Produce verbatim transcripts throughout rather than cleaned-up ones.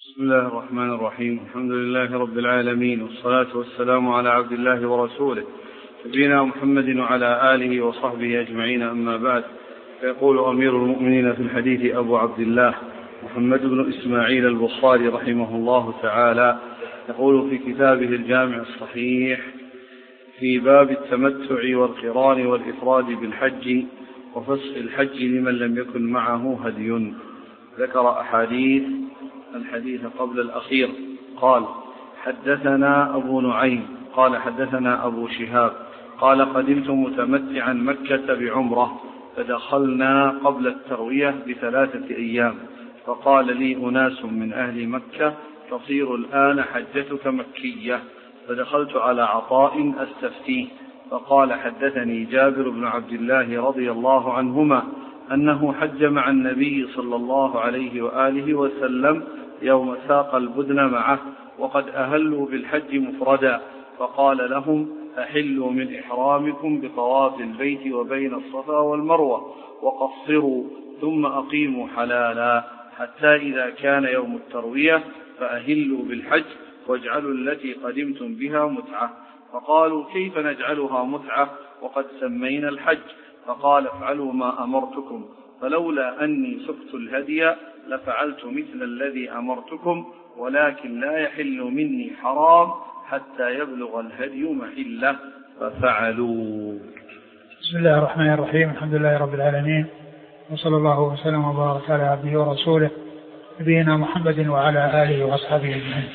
بسم الله الرحمن الرحيم. الحمد لله رب العالمين، والصلاة والسلام على عبد الله ورسوله نبينا محمد وعلى آله وصحبه أجمعين، أما بعد. فيقول أمير المؤمنين في الحديث أبو عبد الله محمد بن إسماعيل البخاري رحمه الله تعالى، يقول في كتابه الجامع الصحيح في باب التمتع والقران والإفراد بالحج وفسخ الحج لمن لم يكن معه هدي. ذكر أحاديث الحديث قبل الأخير. قال: حدثنا أبو نعيم قال حدثنا أبو شهاب قال: قدمت متمتعا مكة بعمرة، فدخلنا قبل التروية بثلاثة أيام، فقال لي أناس من أهل مكة: تصير الآن حجتك مكية. فدخلت على عطاء أستفتيه، فقال: حدثني جابر بن عبد الله رضي الله عنهما أنه حج مع النبي صلى الله عليه وآله وسلم يوم ساق البدن معه، وقد أهلوا بالحج مفردا، فقال لهم: أحلوا من إحرامكم بطواف البيت وبين الصفا والمروة، وقصروا ثم أقيموا حلالا، حتى إذا كان يوم التروية فأهلوا بالحج واجعلوا التي قدمتم بها متعة. فقالوا: كيف نجعلها متعة وقد سمينا الحج؟ فقال: افعلوا ما أمرتكم، فلولا أني سقت الهدي لفعلت مثل الذي أمرتكم، ولكن لا يحل مني حرام حتى يبلغ الهدي محله، ففعلوا. بسم الله الرحمن الرحيم. الحمد لله رب العالمين، وصلى الله وسلم وبارك على عبده ورسوله نبينا محمد وعلى آله وأصحابه أجمعين.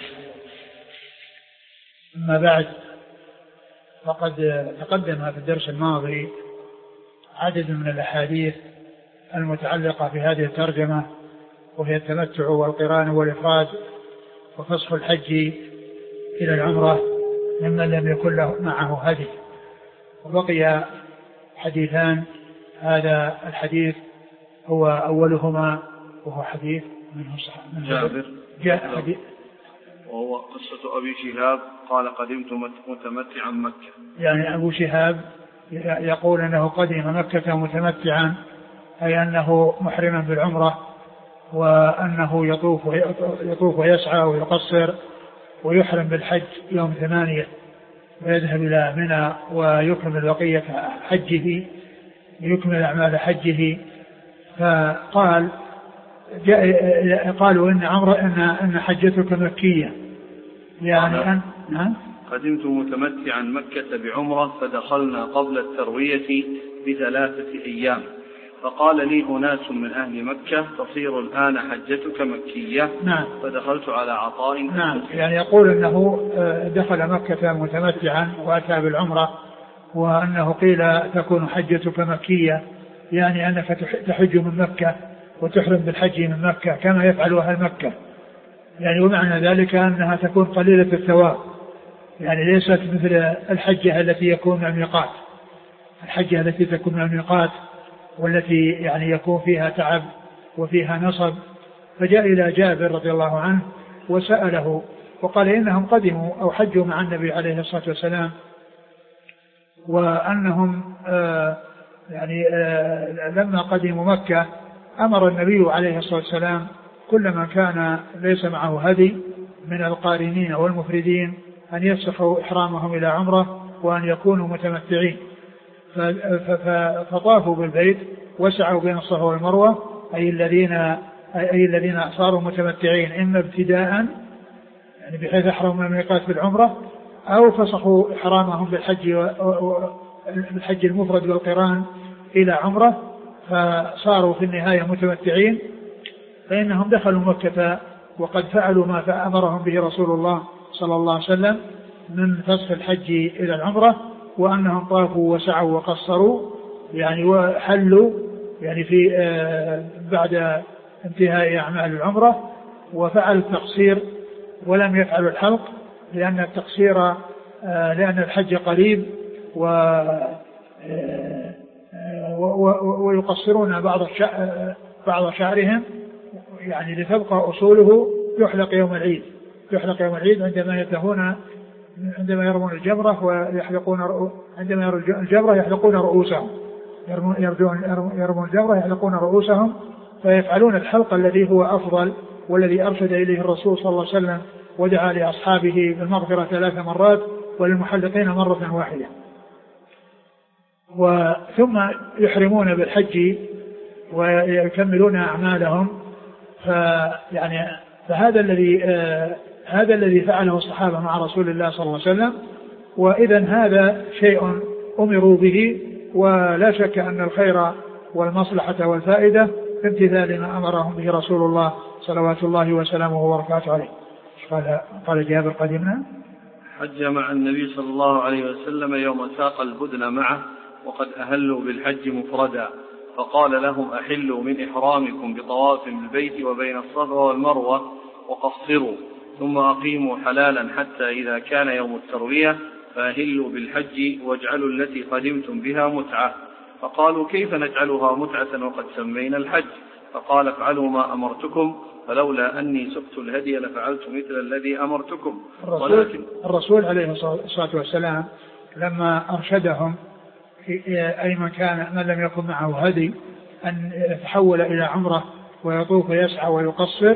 أما بعد، فقد تقدم في الدرس الماضي عدد من الأحاديث المتعلقة في هذه الترجمة، وهي التمتع والقران والإفراد وفسخ الحج إلى العمرة ممن لم يكن له معه هدي. وبقي حديثان، هذا الحديث هو أولهما، وهو حديث من جابر حديث وهو قصة أبي شهاب قال: قدمت متمتعا مكة. يعني أبو شهاب يقول أنه قدم مكة متمتعا، أي أنه محرما بالعمرة، وأنه يطوف يطوف ويسعى ويقصر ويحرم بالحج يوم ثمانية، ويذهب إلى منى ويكمل بقية حجه ويكمل أعمال حجه. فقال قالوا إن عمره إن إن حجتك مكية، يعني أن نعم. قدمت متمتعا مكة بعمرة، فدخلنا قبل التروية بثلاثة أيام، فقال لي أناس من أهل مكة: تصير الآن حجتك مكية. نعم. فدخلت على عطاء. نعم، يعني يقول أنه دخل مكة متمتعا وأتى بالعمرة، وأنه قيل تكون حجتك مكية، يعني أنك تحج من مكة وتحرم بالحج من مكة كما يفعل أهل مكة، يعني ومعنى ذلك أنها تكون قليلة الثواب، يعني ليست مثل الحجة التي يكون من الميقات، الحجة التي تكون من الميقات والتي يعني يكون فيها تعب وفيها نصب. فجاء إلى جابر رضي الله عنه وسأله، وقال إنهم قدموا أو حجوا مع النبي عليه الصلاة والسلام، وأنهم آه يعني آه لما قدموا مكة أمر النبي عليه الصلاة والسلام كل من كان ليس معه هدي من القارنين والمفردين أن يفسخوا إحرامهم إلى عمرة وأن يكونوا متمتعين. فطافوا بالبيت وسعوا بين الصفا والمروة، أي الذين أي الذين صاروا متمتعين، إما ابتداء يعني بحيث أحرموا من الميقات بالعمرة، أو فسخوا إحرامهم بالحج بالحج المفرد والقران إلى عمرة، فصاروا في النهاية متمتعين. فإنهم دخلوا مكة وقد فعلوا ما أمرهم به رسول الله صلى الله عليه وسلم من فسخ الحج إلى العمرة، وأنهم طافوا وسعوا وقصروا يعني وحلوا يعني في آه بعد انتهاء أعمال العمرة، وفعلوا التقصير ولم يفعلوا الحلق، لأن التقصير آه لأن الحج قريب، و آه ويقصرون بعض بعض شعرهم يعني لتبقى أصوله، يحلق يوم العيد يحلق يوم العيد عندما ينتهون عندما يرمون الجمرة ويحلقون عندما يرمون الجمرة يحلقون رؤوسهم يرمون يرمون يرمون الجمرة يحلقون رؤوسهم، فيفعلون الحلق الذي هو أفضل والذي أرشد إليه الرسول صلى الله عليه وسلم ودعا لأصحابه بالمغفرة ثلاث مرات وللمحلقين مرة واحدة. وثم يحرمون بالحج ويكملون أعمالهم. فيعني فهذا الذي آه هذا الذي فعله الصحابة مع رسول الله صلى الله عليه وسلم. وإذا هذا شيء أمروا به، ولا شك أن الخير والمصلحة والفائدة في امتثال ما أمرهم به رسول الله صلوات الله وسلامه وبركاته عليه. قال قال جابر قدمنا حج مع النبي صلى الله عليه وسلم يوم ساق البدن معه وقد أهلوا بالحج مفردا، فقال لهم أحلوا من إحرامكم بطواف بالبيت وبين الصفا والمروة وقصروا، ثم أقيموا حلالا حتى إذا كان يوم التروية فأهلوا بالحج واجعلوا التي قدمتم بها متعة. فقالوا كيف نجعلها متعة وقد سمينا الحج؟ فقال افعلوا ما أمرتكم، فلولا أني سقت الهدي لفعلت مثل الذي أمرتكم. الرسول, ولكن الرسول عليه الصلاة والسلام لما أرشدهم أي من كان من لم يكن معه هدي أن يتحول إلى عمره ويطوف ويسعى ويقصر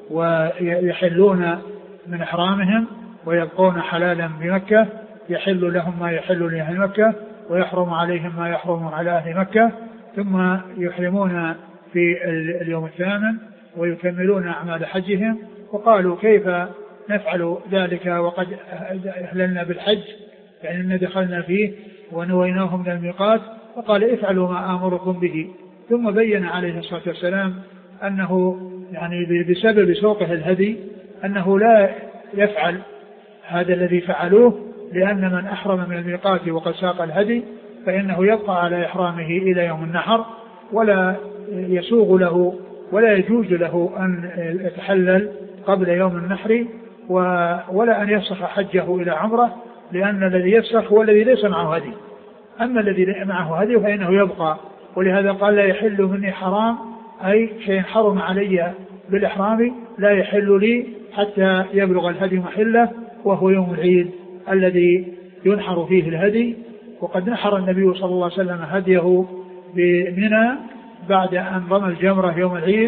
ويحلون من إحرامهم ويبقون حلالا بمكة، يحل لهم ما يحل لأهل مكة ويحرم عليهم ما يحرم على أهل مكة، ثم يحرمون في اليوم الثامن ويكملون أعمال حجهم. وقالوا كيف نفعل ذلك وقد أهللنا بالحج، يعني دخلنا فيه ونويناه من الميقات. فقال افعلوا ما آمركم به. ثم بين عليه الصلاة والسلام أنه يعني بسبب سوقه الهدي أنه لا يفعل هذا الذي فعلوه، لأن من أحرم من الميقات وقد ساق الهدي فإنه يبقى على إحرامه إلى يوم النحر، ولا يسوغ له ولا يجوز له أن يتحلل قبل يوم النحر ولا أن يفسخ حجه إلى عمره، لأن الذي يفسخ هو الذي ليس معه هدي، أما الذي معه هدي فإنه يبقى. ولهذا قال لا يحل مني حرام، أي شيء حرم علي بالإحرام لا يحل لي حتى يبلغ الهدي محله، وهو يوم العيد الذي ينحر فيه الهدي. وقد نحر النبي صلى الله عليه وسلم هديه بمنى بعد أن رمى الجمرة يوم العيد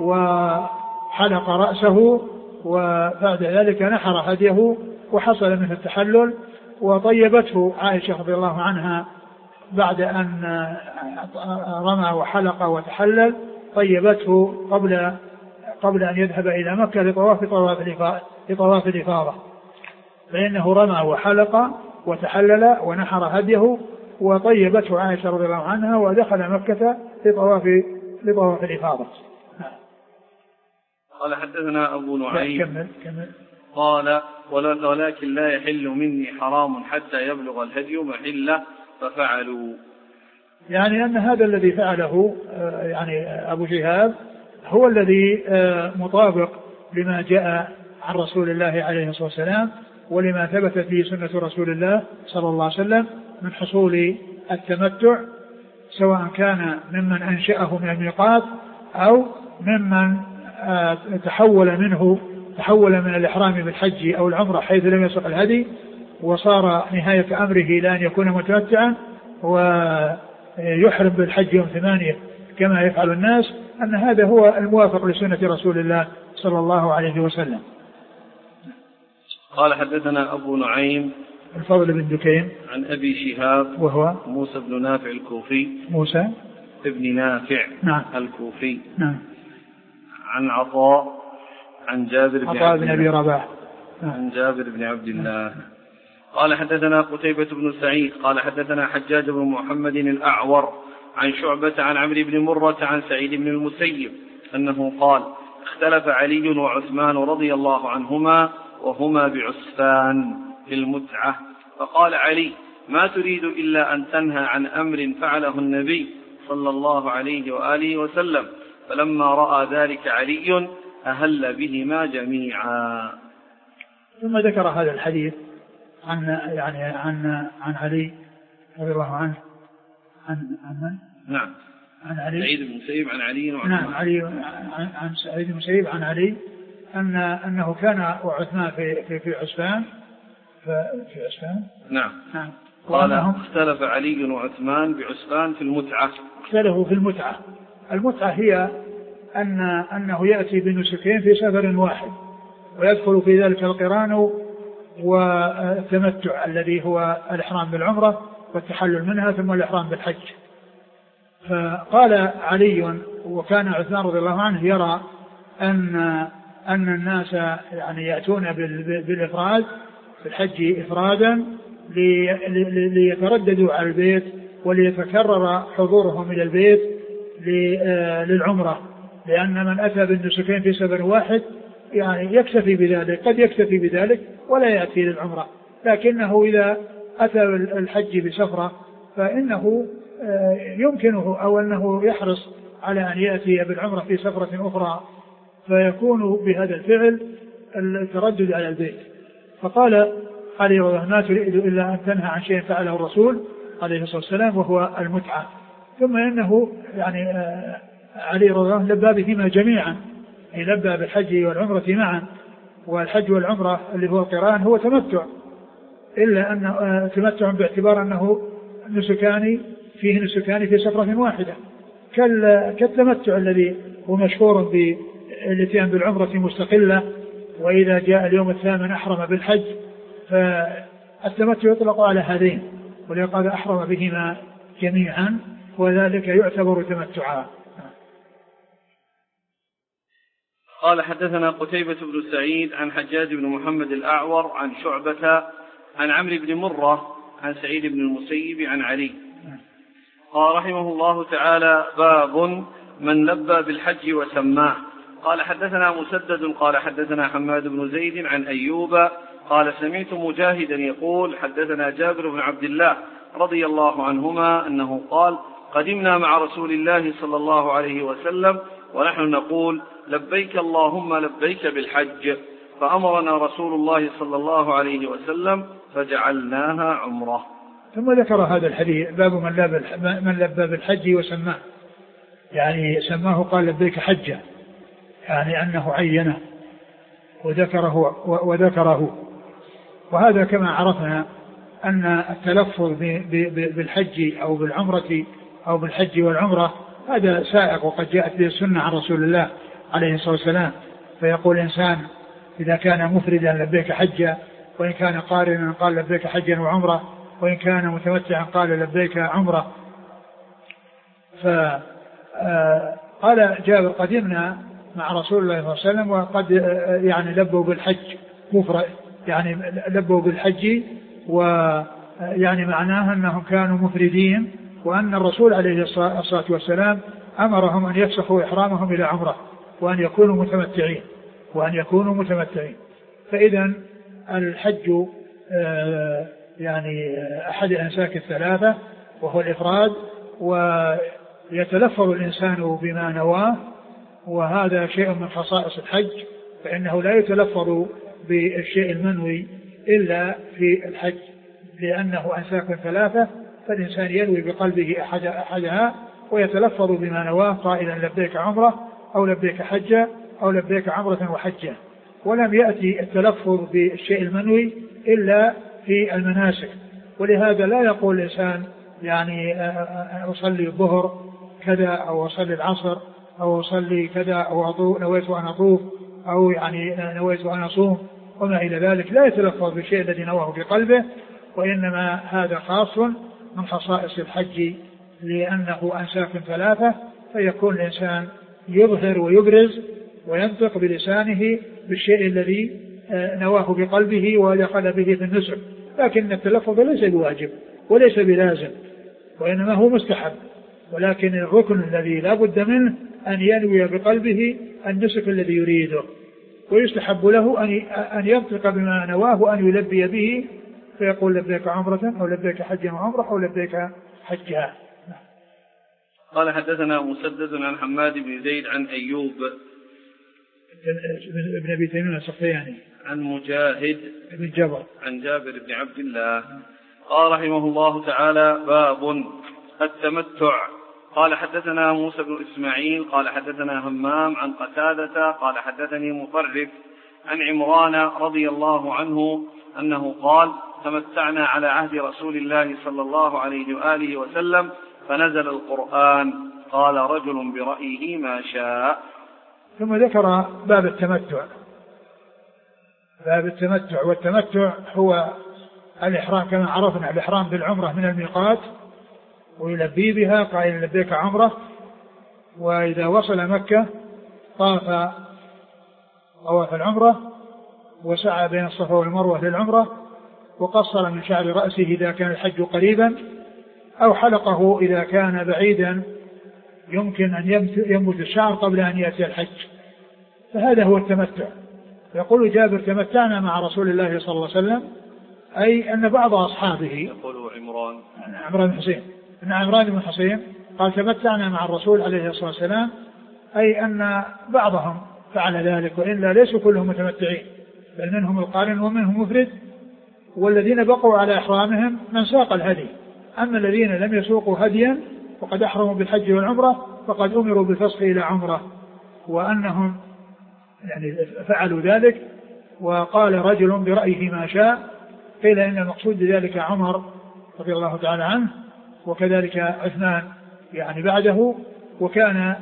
وحلق رأسه، وبعد ذلك نحر هديه وحصل منه التحلل. وطيبته عائشة رضي الله عنها بعد أن رمى وحلق وتحلل، طيبته قبل قبل أن يذهب إلى مكة لطواف لطواف الإفاضة، فإنه رمى وحلق وتحلل ونحر هديه، وطيبته عائشة رضي الله عنها ودخل مكة لطواف لطواف الإفاضة. قال حدثنا أبو نعيم كمل كمل قال ولكن لا يحل مني حرام حتى يبلغ الهدي محله ففعلوا، يعني أن هذا الذي فعله يعني أبو شهاب هو الذي مطابق لما جاء عن رسول الله عليه الصلاة والسلام ولما ثبت في سنة رسول الله صلى الله عليه وسلم من حصول التمتع، سواء كان ممن أنشأه من الميقات أو ممن تحول منه تحول من الإحرام بالحج أو العمرة حيث لم يسق الهدي وصار نهاية أمره لأن يكون متمتعا ويحرم بالحج يوم ثمانية كما يفعل الناس، أن هذا هو الموافق لسنة رسول الله صلى الله عليه وسلم. قال حدثنا أبو نعيم الفضل بن دكين عن أبي شهاب وهو موسى بن نافع الكوفي موسى ابن نافع نعم الكوفي نعم عن عطاء عن جابر بن عطاء بن أبي رباح عن جابر بن عبد الله قال حدثنا قتيبة بن سعيد قال حدثنا حجاج بن محمد الأعور عن شعبة عن عمرو بن مرة عن سعيد بن المسيب أنه قال اختلف علي وعثمان رضي الله عنهما وهما بعسفان في المتعة، فقال علي ما تريد إلا أن تنهى عن أمر فعله النبي صلى الله عليه وآله وسلم، فلما رأى ذلك علي أهل بهما جميعا. ثم ذكر هذا الحديث عن يعني عن عن علي رضي الله عنه عن عن نعم عن علي سعيد بن المسيب عن علي نعم علي عن, عن سعيد بن المسيب عن علي أن أنه كان وعثمان في في في عسفان في عسفان نعم نعم قال اختلف علي وعثمان بعسفان في المتعة. اختلفوا في المتعة. المتعة هي أن أنه يأتي بنسكين في سفر واحد، ويدخل في ذلك القران والتمتع الذي هو الإحرام بالعمرة والتحلل منها ثم الإحرام بالحج. فقال علي وكان عثمان رضي الله عنه يرى أن أن الناس يعني يأتون بالإفراد بالحج إفرادا ليترددوا على البيت وليتكرر حضورهم إلى البيت للعمرة، لأن من أتى بالنسكين في سفر واحد يعني يكتفي بذلك، قد يكتفي بذلك ولا يأتي للعمرة، لكنه إذا أتى الحج بسفرة فإنه يمكنه أو أنه يحرص على أن يأتي بالعمرة في سفرة أخرى، فيكون بهذا الفعل التردد على البيت. فقال علي رضي الله عنه: ما تريد إلا أن تنهى عن شيء فعله الرسول عليه الصلاة والسلام وهو المتعة. ثم إنه يعني علي رضي الله عنه لبى بهما جميعا، لبى بالحج والعمرة معا، والحج والعمرة اللي هو القران هو تمتع، إلا أنه تمتع باعتبار أنه نسكان فيه نسكان في سفرة واحدة، كالتمتع الذي هو مشهور بالاتيان بالعمرة مستقلة، وإذا جاء اليوم الثامن أحرم بالحج، فالتمتع يطلق على هذين، ولقد أحرم بهما جميعا، وذلك يعتبر تمتعا. قال: حدثنا قتيبة بن سعيد عن حجاج بن محمد الأعور عن شعبة عن عمرو بن مرة عن سعيد بن المسيب عن علي قال رحمه الله تعالى: باب من لبى بالحج وسماه. قال: حدثنا مسدد قال حدثنا حماد بن زيد عن أيوب قال: سمعت مجاهدا يقول: حدثنا جابر بن عبد الله رضي الله عنهما أنه قال: قدمنا مع رسول الله صلى الله عليه وسلم ونحن نقول: لبيك اللهم لبيك بالحج، فأمرنا رسول الله صلى الله عليه وسلم فجعلناها عمرة. ثم ذكر هذا الحديث: باب من لبى من لبى بالحج وسماه، يعني سماه قال لبيك حجة، يعني أنه عينه وذكره وذكره وهذا كما عرفنا أن التلفظ بالحج أو بالعمرة أو بالحج والعمرة هذا سائق، وقد جاءت به السنة عن رسول الله عليه الصلاة والسلام. فيقول الإنسان إذا كان مفردا لبيك حجة، وإن كان قارنا قال لبيك حجا وعمرة، وإن كان متمتعا قال لبيك عمرة. فقال جابر: قدمنا مع رسول الله صلى الله عليه وسلم وقد يعني لبوا بالحج مفرد، يعني لبوا بالحج، ويعني معناها أنهم كانوا مفردين، وأن الرسول عليه الصلاة والسلام أمرهم أن يفسخوا إحرامهم إلى عمرة وأن يكونوا متمتعين وأن يكونوا متمتعين. فإذا الحج يعني أحد الأنساك الثلاثة وهو الإفراد، ويتلفظ الإنسان بما نواه، وهذا شيء من خصائص الحج، فإنه لا يتلفظ بالشيء المنوي إلا في الحج، لأنه أنساك ثلاثة، فالإنسان ينوي بقلبه أحد أحدها ويتلفظ بما نواه قائلا لبيك عمرة أو لبيك حجة أو لبيك عمرة وحجة. ولم يأتي التلفظ بالشيء المنوي إلا في المناسك، ولهذا لا يقول الإنسان يعني أصلي الظهر كذا أو أصلي العصر أو أصلي كذا أو نويت أن أطوف أو يعني نويت أن أصوم وما إلى ذلك، لا يتلفظ بالشيء الذي نواه في قلبه، وإنما هذا خاص من خصائص الحج لأنه أنساك ثلاثة، فيكون الإنسان يظهر ويبرز وينطق بلسانه بالشيء الذي نواه بقلبه ودخل به في النسك، لكن التلفظ ليس بواجب وليس بلازم، وإنما هو مستحب، ولكن الركن الذي لا بد منه أن ينوي بقلبه النسك الذي يريده، ويستحب له أن ينطق بما نواه وأن يلبي به، فيقول لبيك عمرة أو لبيك حجا وعمرة أو لبيك حجا. قال: حدثنا مسدد عن حماد بن زيد عن أيوب ابن أبي تيمية السختياني عن مجاهد بن جبر عن جابر بن عبد الله قال رحمه الله تعالى: باب التمتع. قال: حدثنا موسى بن إسماعيل قال حدثنا همام عن قتادة قال حدثني مطرف عن عمران رضي الله عنه أنه قال: تمتعنا على عهد رسول الله صلى الله عليه وآله وسلم فنزل القرآن، قال رجل برأيه ما شاء، ثم ذكر باب التمتع. باب التمتع، والتمتع هو الإحرام كما عرفنا، الإحرام بالعمرة من الميقات ويلبي بها قائل لبيك عمرة، وإذا وصل مكة طاف طواف العمرة وسعى بين الصفا والمروة للعمرة، وقصر من شعر رأسه إذا كان الحج قريبا، أو حلقه إذا كان بعيدا يمكن أن ينبت الشعر قبل أن يأتي الحج. فهذا هو التمتع. يقول جابر تمتعنا مع رسول الله صلى الله عليه وسلم، أي أن بعض أصحابه، يقول عمران عمران بن حسين أن عمران بن حسين قال تمتعنا مع الرسول عليه الصلاة والسلام، أي أن بعضهم فعل ذلك، وإلا ليسوا كلهم متمتعين، بل منهم القارن ومنهم مفرد، والذين بقوا على إحرامهم من ساق الهدي. أما الذين لم يسوقوا هديا وقد أحرموا بالحج والعمرة فقد أمروا بالفسخ إلى عمرة، وأنهم يعني فعلوا ذلك. وقال رجل برأيه ما شاء، قيل إن المقصود بذلك عمر رضي الله تعالى عنه، وكذلك عثمان يعني بعده. وكان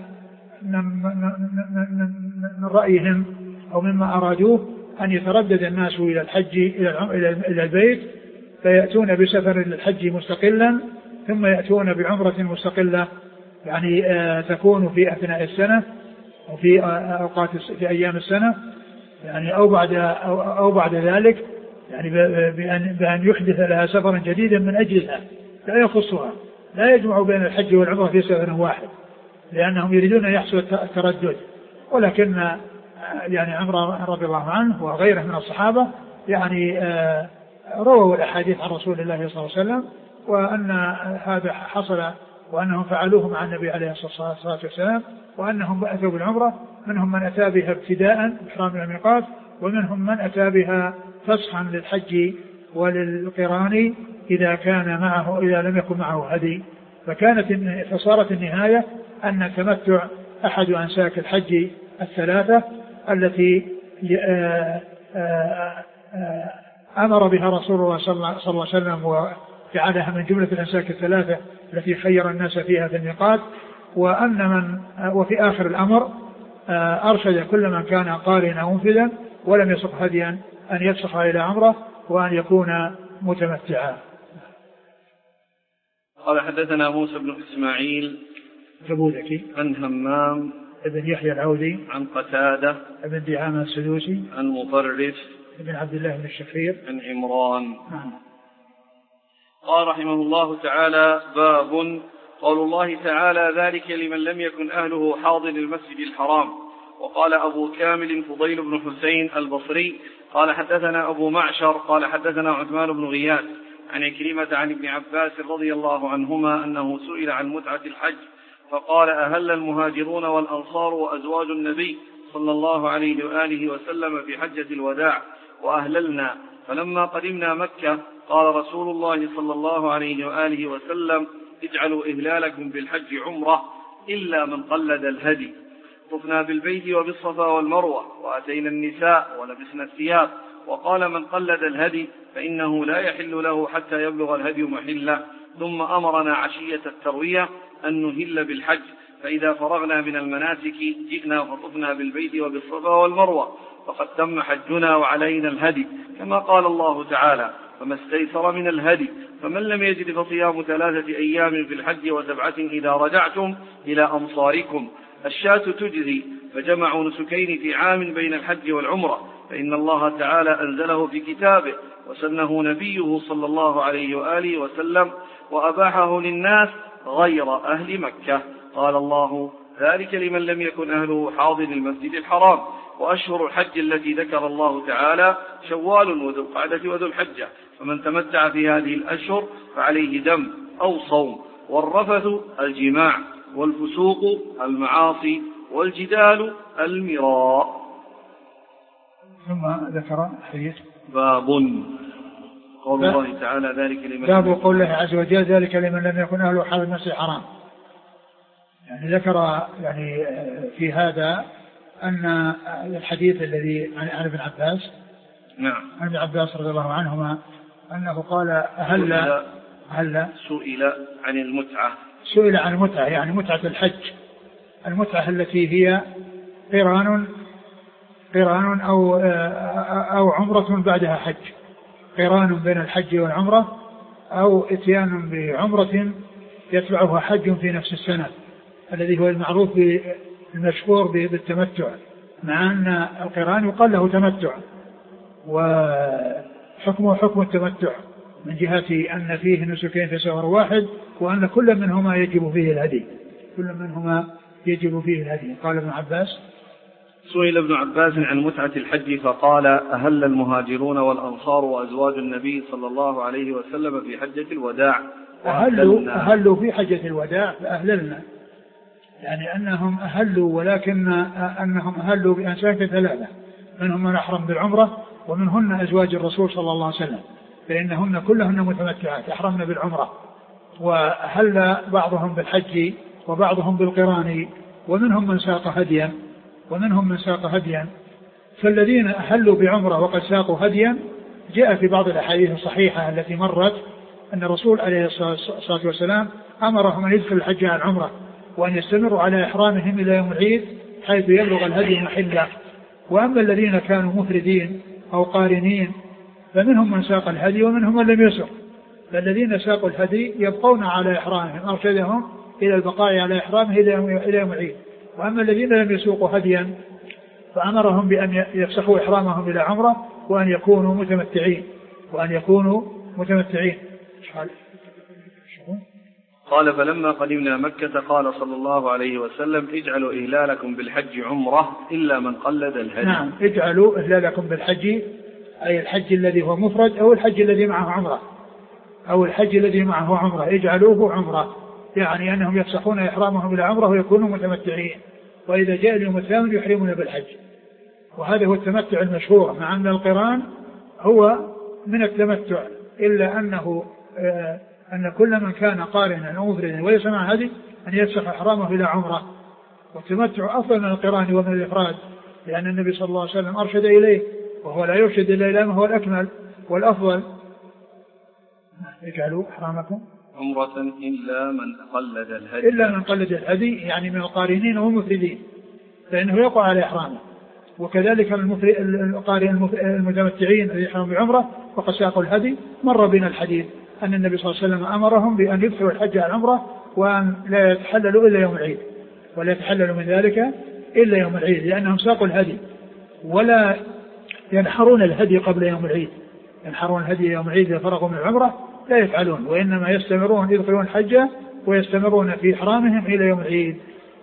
من رأيهم أو مما أرادوه أن يتردد الناس إلى الحج إلى البيت، فيأتون بسفر للحج مستقلا ثم يأتون بعمرة مستقلة، يعني تكون في أثناء السنة أو في أوقات في أيام السنة، يعني أو بعد أو, أو بعد ذلك، يعني بأن, بأن يحدث لها سفرا جديدا من أجلها، لا يخصها، لا يجمع بين الحج والعمرة في سفر واحد، لأنهم يريدون أن يحصل التردد. ولكن يعني عمر رضي الله عنه وغيره من الصحابة يعني رووا الأحاديث عن رسول الله صلى الله عليه وسلم، وأن هذا حصل وأنهم فعلوه مع النبي عليه الصلاة والسلام، وأنهم أتوا بالعمرة، منهم من أتى بها ابتداء بإحرام الميقات، ومنهم من أتى بها فسحا للحج وللقران إذا كان معه إذا لم يكن معه هدي. فكانت فصارت النهاية أن التمتع أحد أنساك الحج الثلاثة التي أمر بها رسول الله صلى الله عليه وسلم، وجعلها من جملة الأنساك الثلاثة التي خير الناس فيها في الميقات. وأن من وفي آخر الأمر أرشد كل من كان قارنا أو منفذا ولم يسق هديا أن يفسخ إلى عمره وأن يكون متمتعا. قال حدثنا موسى بن إسماعيل التبوذكي عن همام ابن يحيى العودي عن قتادة ابن دعامة السدوسي عن مطرف ابن عبد الله بن الشخير عن عمران. نعم. قال رحمه الله تعالى: باب قول الله تعالى: ذلك لمن لم يكن أهله حاضر المسجد الحرام. وقال أبو كامل فضيل بن حسين البصري قال حدثنا أبو معشر قال حدثنا عثمان بن غياث عن عكرمة عن ابن عباس رضي الله عنهما أنه سئل عن متعة الحج فقال: أهل المهاجرون والأنصار وأزواج النبي صلى الله عليه وآله وسلم في حجة الوداع وأهللنا، فلما قدمنا مكة قال رسول الله صلى الله عليه وآله وسلم: اجعلوا إهلالكم بالحج عمرة إلا من قلد الهدي. طفنا بالبيت وبالصفا والمروة وأتينا النساء ولبسنا الثياب. وقال: من قلد الهدي فإنه لا يحل له حتى يبلغ الهدي محله. ثم أمرنا عشية التروية أن نهل بالحج، فإذا فرغنا من المناسك جئنا فطفنا بالبيت وبالصفا والمروة، فقد تم حجنا وعلينا الهدي، كما قال الله تعالى: فما استيسر من الهدي، فمن لم يجد فصيام ثلاثة أيام في الحج وسبعة إذا رجعتم إلى أمصاركم. الشاة تجزي، فجمعوا نسكين في عام بين الحج والعمرة، فإن الله تعالى أنزله في كتابه وسنه نبيه صلى الله عليه وآله وسلم وأباحه للناس غير أهل مكة. قال الله: ذلك لمن لم يكن أهله حاضر المسجد الحرام. وأشهر الحج التي ذكر الله تعالى شوال وذو القعدة وذو الحجة، فمن تمتع في هذه الأشهر فعليه دم أو صوم. والرفث الجماع، والفسوق المعاصي، والجدال المراء. ثم ذكر حديث باب قول الله تعالى: ذلك لمن باب قول الله عز وجل: ذلك لمن لم يكن أهله حاضر المسجد الحرام. يعني ذكر يعني في هذا أن الحديث الذي عن ابن عباس نعم عن ابن عباس رضي الله عنهما أنه قال: أهل هل سئل عن المتعة سئل عن المتعة، يعني متعة الحج، المتعة التي هي قران قران أو أو عمرة بعدها حج، قران بين الحج والعمرة، أو اتيان بعمرة يتبعها حج في نفس السنة الذي هو المعروف بالمشهور بالتمتع، مع أن القران يقال له تمتع وحكمه حكم التمتع من جهة أن فيه نسكين في سفر واحد، وأن كل منهما يجب فيه الهدي كل منهما يجب فيه الهدي. قال ابن عباس: سئل ابن عباس عن متعة الحج فقال: أهل المهاجرون والأنصار وأزواج النبي صلى الله عليه وسلم في حجة الوداع. أهلوا, أهلوا في حجة الوداع فأهللنا، يعني أنهم أهلوا، ولكن أنهم أهلوا بأنساك ثلاثة، منهم من أحرم بالعمرة، ومنهن أزواج الرسول صلى الله عليه وسلم فإنهن كلهن متمتعات أحرمن بالعمرة، وأهل بعضهم بالحج وبعضهم بالقران، ومنهم من ساق هديا ومنهم من ساق هديا. فالذين أهلوا بعمرة وقد ساقوا هديا جاء في بعض الأحاديث الصحيحة التي مرت أن الرسول عليه الصلاة والسلام أمرهم أن يدخلوا الحج على العمرة وأن يستمروا على إحرامهم إلى يوم العيد حيث يبلغ الهدي محله. وأما الذين كانوا مفردين أو قارنين فمنهم من ساق الهدي ومنهم من لم يسق، فالذين ساقوا الهدي يبقون على إحرامهم، أرشدهم إلى البقاء على إحرامه إلى يوم العيد. وأما الذين لم يسوقوا هديا فأمرهم بأن يفسخوا إحرامهم إلى عمرة وأن يكونوا متمتعين وأن يكونوا متمتعين. قال: فلما قدمنا مكة قال صلى الله عليه وسلم: اجعلوا إهلالكم بالحج عمرة إلا من قلد الهدي. نعم، اجعلوا إهلالكم بالحج، أي الحج الذي هو مفرد أو الحج الذي معه عمرة أو الحج الذي معه عمرة اجعلوه عمرة، يعني أنهم يفسخون إحرامهم إلى عمرة ويكونوا متمتعين، وإذا جاء اليوم الثامن يحرمون بالحج. وهذا هو التمتع المشهور، مع أن القران هو من التمتع، إلا أنه آه أن كل من كان قارنا أو مفردا وليس مع هدي أن يفسخ إحرامه إلى عمرة. والتمتع أفضل من القران ومن الإفراد، لأن النبي صلى الله عليه وسلم أرشد إليه، وهو لا يرشد إلا إلى ما هو الأكمل والأفضل. اجعلوا إحرامكم عمرة إلا من قلد الهدي إلا من قلد الهدي، يعني من القارنين والمفردين، فإنه يقع على إحرامه. وكذلك القارن المتمتعين الذين يحرمون بعمرة وقد ساقوا الهدي، مر بنا الحديث أن النبي صلى الله عليه وسلم أمرهم بأن يدخلوا الحج على العمرة وأن لا يتحللوا إلا يوم العيد، ولا يتحللوا من ذلك إلا يوم العيد، لأنهم ساقوا الهدي، ولا ينحرون الهدي قبل يوم العيد، ينحرون الهدي يوم العيد إذا فرغوا من العمرة لا يفعلون، وإنما يستمرون يدخلون الحج ويستمرون في إحرامهم إلى يوم العيد.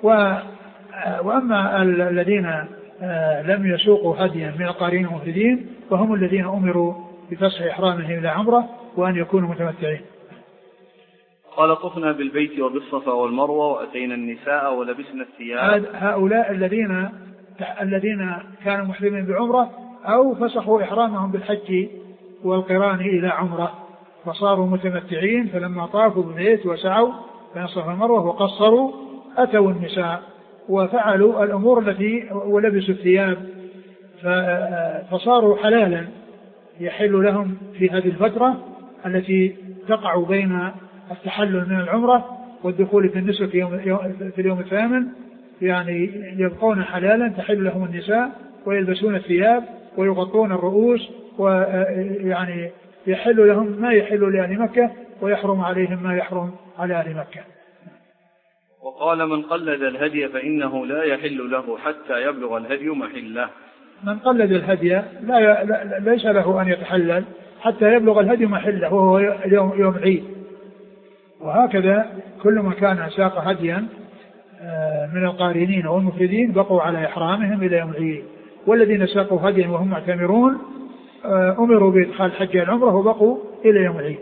وأما الذين لم يسوقوا هديا من القارين المفردين فهم الذين أمروا بفسخ إحرامهم إلى عمرة وأن يكونوا متمتعين. قال: طفنا بالبيت وبالصفا والمروة وأتينا النساء ولبسنا الثياب. هؤلاء الذين الذين كانوا محرمين بعمرة أو فسخوا إحرامهم بالحج والقران إلى عمرة فصاروا متمتعين، فلما طافوا بالبيت وسعوا بين الصفا والمروة وقصروا أتوا النساء وفعلوا الأمور التي ولبسوا الثياب، فصاروا حلالا يحل لهم في هذه الفترة التي تقع بين التحلل من العمرة والدخول في النسك في اليوم الثامن، يعني يبقون حلالا تحل لهم النساء ويلبسون الثياب ويغطون الرؤوس، ويعني يحل لهم ما يحل لأهل مكة ويحرم عليهم ما يحرم على أهل مكة. وقال: من قلد الهدي فإنه لا يحل له حتى يبلغ الهدي محله. من قلد الهدي لا لا ليس له أن يتحلل حتى يبلغ الهدي محله وهو يوم, يوم عيد. وهكذا كل من كان ساق هديا من القارنين والمفردين بقوا على إحرامهم إلى يوم العيد، والذين ساقوا هديا وهم معتمرون أمروا بإدخال الحج العمرة وبقوا إلى يوم العيد.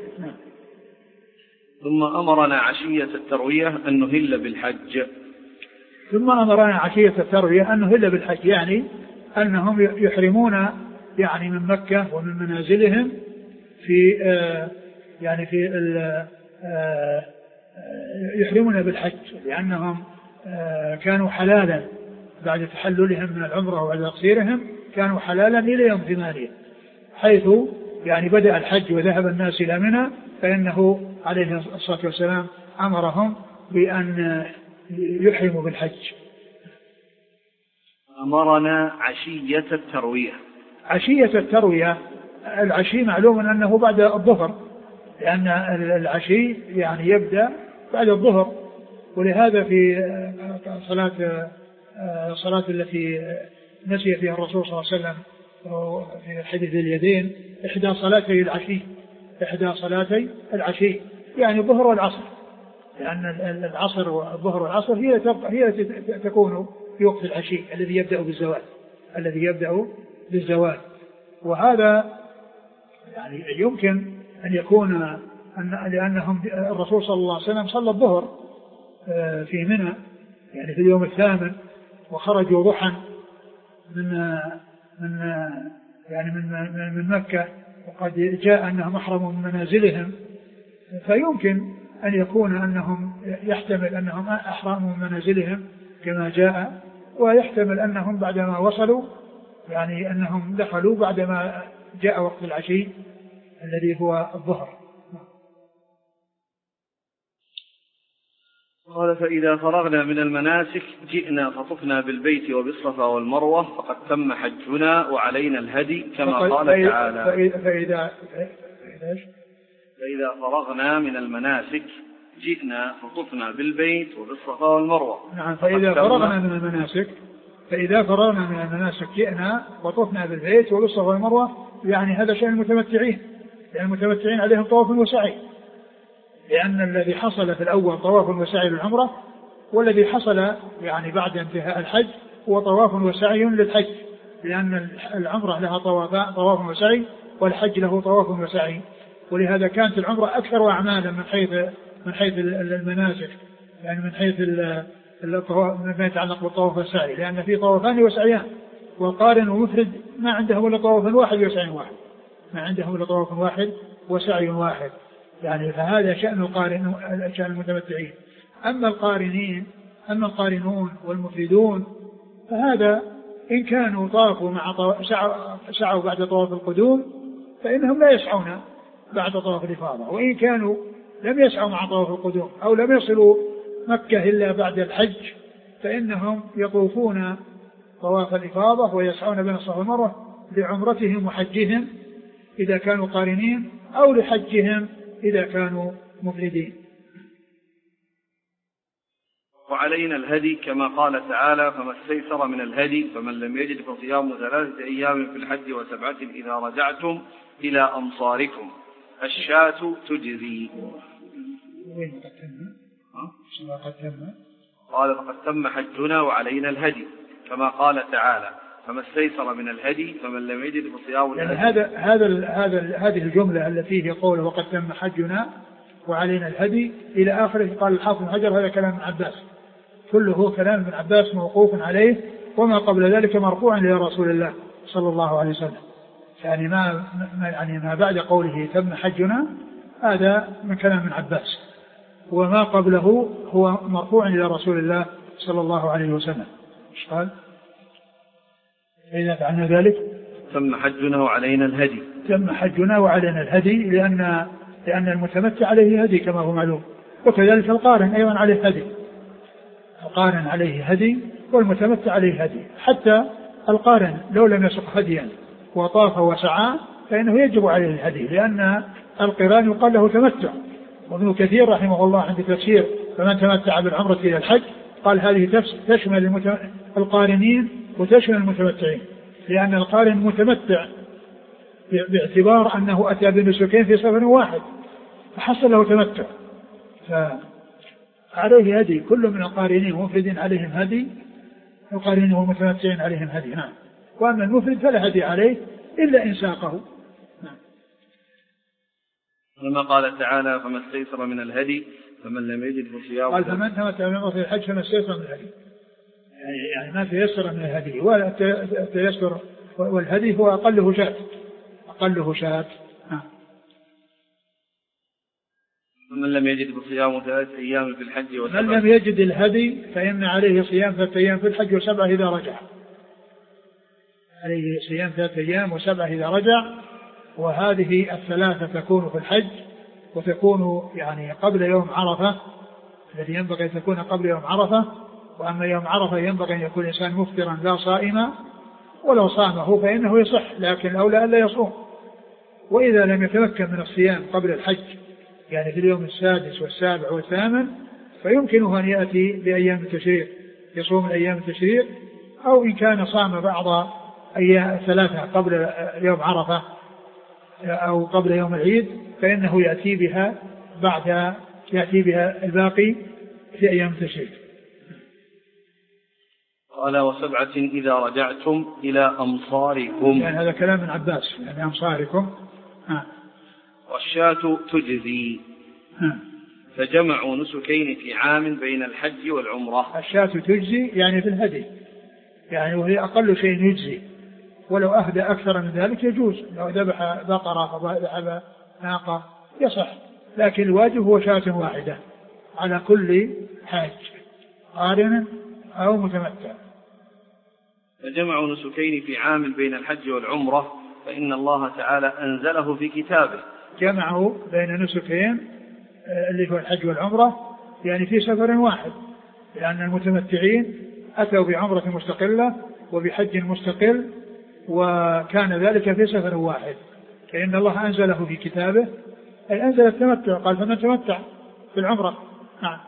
ثم أمرنا عشية التروية أن نهل بالحج. ثم أمرنا عشية التروية أن نهل بالحج، يعني أنهم يحرمون يعني من مكة ومن منازلهم في آه يعني في آه يحرمون بالحج، لأنهم آه كانوا حلالا بعد تحللهم من العمرة وبعد تقصيرهم، كانوا حلالا إلى يوم ثمانية، حيث يعني بدأ الحج وذهب الناس إلى منى، فإنه عليه الصلاة والسلام أمرهم بأن يحرموا بالحج. أمرنا عشية التروية. عشية التروية، العشي معلوم أنه بعد الظهر، لأن العشي يعني يبدأ بعد الظهر، ولهذا في صلاة الصلاة التي نسي فيها الرسول صلى الله عليه وسلم في حديث اليدين إحدى صلاتي العشي، إحدى صلاتي العشي يعني الظهر والعصر، لأن العصر والظهر والعصر هي هي تكون في وقت العشي الذي يبدأ بالزوال، الذي يبدأ بالزوال. وهذا يعني يمكن أن يكون أن لأنهم الرسول صلى الله عليه وسلم صلى الظهر في منى يعني في اليوم الثامن، وخرجوا ضحى من من يعني من من مكة، وقد جاء أنهم أحرموا من منازلهم، فيمكن أن يكون أنهم يحتمل أنهم أحرموا من منازلهم كما جاء، ويحتمل أنهم بعدما وصلوا يعني أنهم دخلوا بعدما جاء وقت العشي الذي هو الظهر. قال فإذا فرغنا من المناسك جئنا فطفنا بالبيت وبالصفا والمروة فقد تم حجنا وعلينا الهدي كما قال تعالى. فإذا, فإذا, فإذا فرغنا من المناسك جئنا فطفنا بالبيت وبالصفا والمروة. نعم، فإذا فرغنا من المناسك فإذا فرغنا من المناسك جئنا وطفنا بالبيت وبالصفا والمروة، يعني هذا شأن المتمتعين، يعني المتمتعين عليهم طواف وسعي، لأن الذي حصل في الأول طواف وسعي للعمرة، والذي حصل يعني بعد انتهاء الحج هو طواف وسعي للحج، لأن العمرة لها طواف وسعي والحج له طواف وسعي، ولهذا كانت العمرة أكثر أعمالا من حيث من حيث المناسك، يعني من حيث ما يتعلق بالطواف والسعي، لأن في طوافان وسعيان، والقارن ومفرد ما عندهم إلا طواف واحد وسعي واحد، ما عندهم إلا طواف واحد وسعي واحد، يعني فهذا شأن القارن شأن المتمتعين. أما القارنين أما القارنون والمفردون فهذا إن كانوا طافوا مع طو... سعوا... سعوا بعد طواف القدوم فإنهم لا يسعون بعد طواف الإفاضة، وإن كانوا لم يسعوا مع طواف القدوم أو لم يصلوا مكة إلا بعد الحج فإنهم يطوفون طواف الإفاضة ويسعون بين الصفا والمروة لعمرتهم وحجهم إذا كانوا قارنين، أو لحجهم إذا كانوا مفردين. وعلينا الهدي كما قال تعالى فما استيسر من الهدي فمن لم يجد فصيام ثلاثة أيام في الحج وسبعة إذا رجعتم إلى أمصاركم الشاة تجزي. وين قد تم؟ قد تم؟ قال فقد تم حجنا وعلينا الهدي كما قال تعالى فما استيسر من الهدي فمن لم يجد فصيام. يعني هذا هذا هذا هذه الجملة التي هي قوله وقد تم حجنا وعلينا الهدي إلى آخره. قال الحافظ بن حجر هذا كلام ابن عباس، كله كلام ابن عباس موقوف عليه، وما قبل ذلك مرفوع إلى رسول الله صلى الله عليه وسلم، يعني ما يعني ما بعد قوله تم حجنا هذا من كلام ابن عباس، وما قبله هو مرفوع إلى رسول الله صلى الله عليه وسلم. ايش قال؟ إذا فعلنا ذلك تم حجنا وعلينا الهدي. تم حجنا وعلينا الهدي، لأن لأن المتمتع عليه هدي كما هو معلوم، وكذلك القارن أيضا عليه هدي، القارن عليه هدي والمتمتع عليه هدي. حتى القارن لو لم يسق هديا وطاف وسعى فإنه يجب عليه الهدي، لأن القران يقال له تمتع. وابن كثير رحمه الله عند تفسير فمن تمتع بالعمرة إلى الحج قال هذه تشمل القارنين وتشمل المتمتعين، لأن القارن متمتع باعتبار أنه أتى بنسكين في سفر واحد فحصل له تمتع، فعليه هدي. كل من القارنين ومفردين عليهم هدي، القارنين والمتمتعين عليهم هدي. نعم. وأما المفرد فلا هدي عليه إلا إن ساقه. نعم. لما قال تعالى فما استيسر من الهدي فمن لم يجد فصيام. قال فمن تمتع من في الحج فما استيسر من الهدي، يعني ما تيسر من الهدي، ولا التيسر والهدي هو أقله شاة، أقله شاة. من لم يجد فصيام ثلاثة أيام في الحج وسبعة. من لم يجد الهدي فإن عليه صيام ثلاثة أيام في الحج وسبعة إذا رجع، عليه صيام ثلاثة أيام وسبعة إذا رجع. وهذه الثلاثة تكون في الحج، وتكون يعني قبل يوم عرفة الذي ينبغي أن تكون قبل يوم عرفة، وأما يوم عرفة ينبغي أن يكون الإنسان مفطرا لا صائما، ولو صامه فإنه يصح، لكن الأولى ألا يصوم. وإذا لم يتمكن من الصيام قبل الحج يعني في اليوم السادس والسابع والثامن فيمكنه أن يأتي بأيام التشريق يصوم الأيام التشريق، أو إن كان صام بعض أيام ثلاثة قبل يوم عرفة أو قبل يوم العيد فإنه يأتي بها بعد يأتي بها الباقي في أيام التشريق. قال وسبعة إذا رجعتم إلى أمصاركم، يعني هذا كلام من عباس، يعني أمصاركم. ها. والشاة تجزي. ها. فجمعوا نسكين في عام بين الحج والعمرة. الشاة تجزي يعني في الهدي، يعني وهي أقل شيء يجزي، ولو أهدى أكثر من ذلك يجوز، لو ذبح بقرة أو ذبح ناقة يصح، لكن الواجب هو شاة واحدة على كل حاج قارن أو متمتع. فجمعوا نسكين في عام بين الحج والعمرة فإن الله تعالى أنزله في كتابه. جمعوا بين نسكين اللي هو الحج والعمرة يعني في سفر واحد، لأن المتمتعين أتوا بعمرة مستقلة وبحج مستقل، وكان ذلك في سفر واحد، فإن الله أنزله في كتابه أي أنزل التمتع، قال فمن تمتع في العمرة. نعم.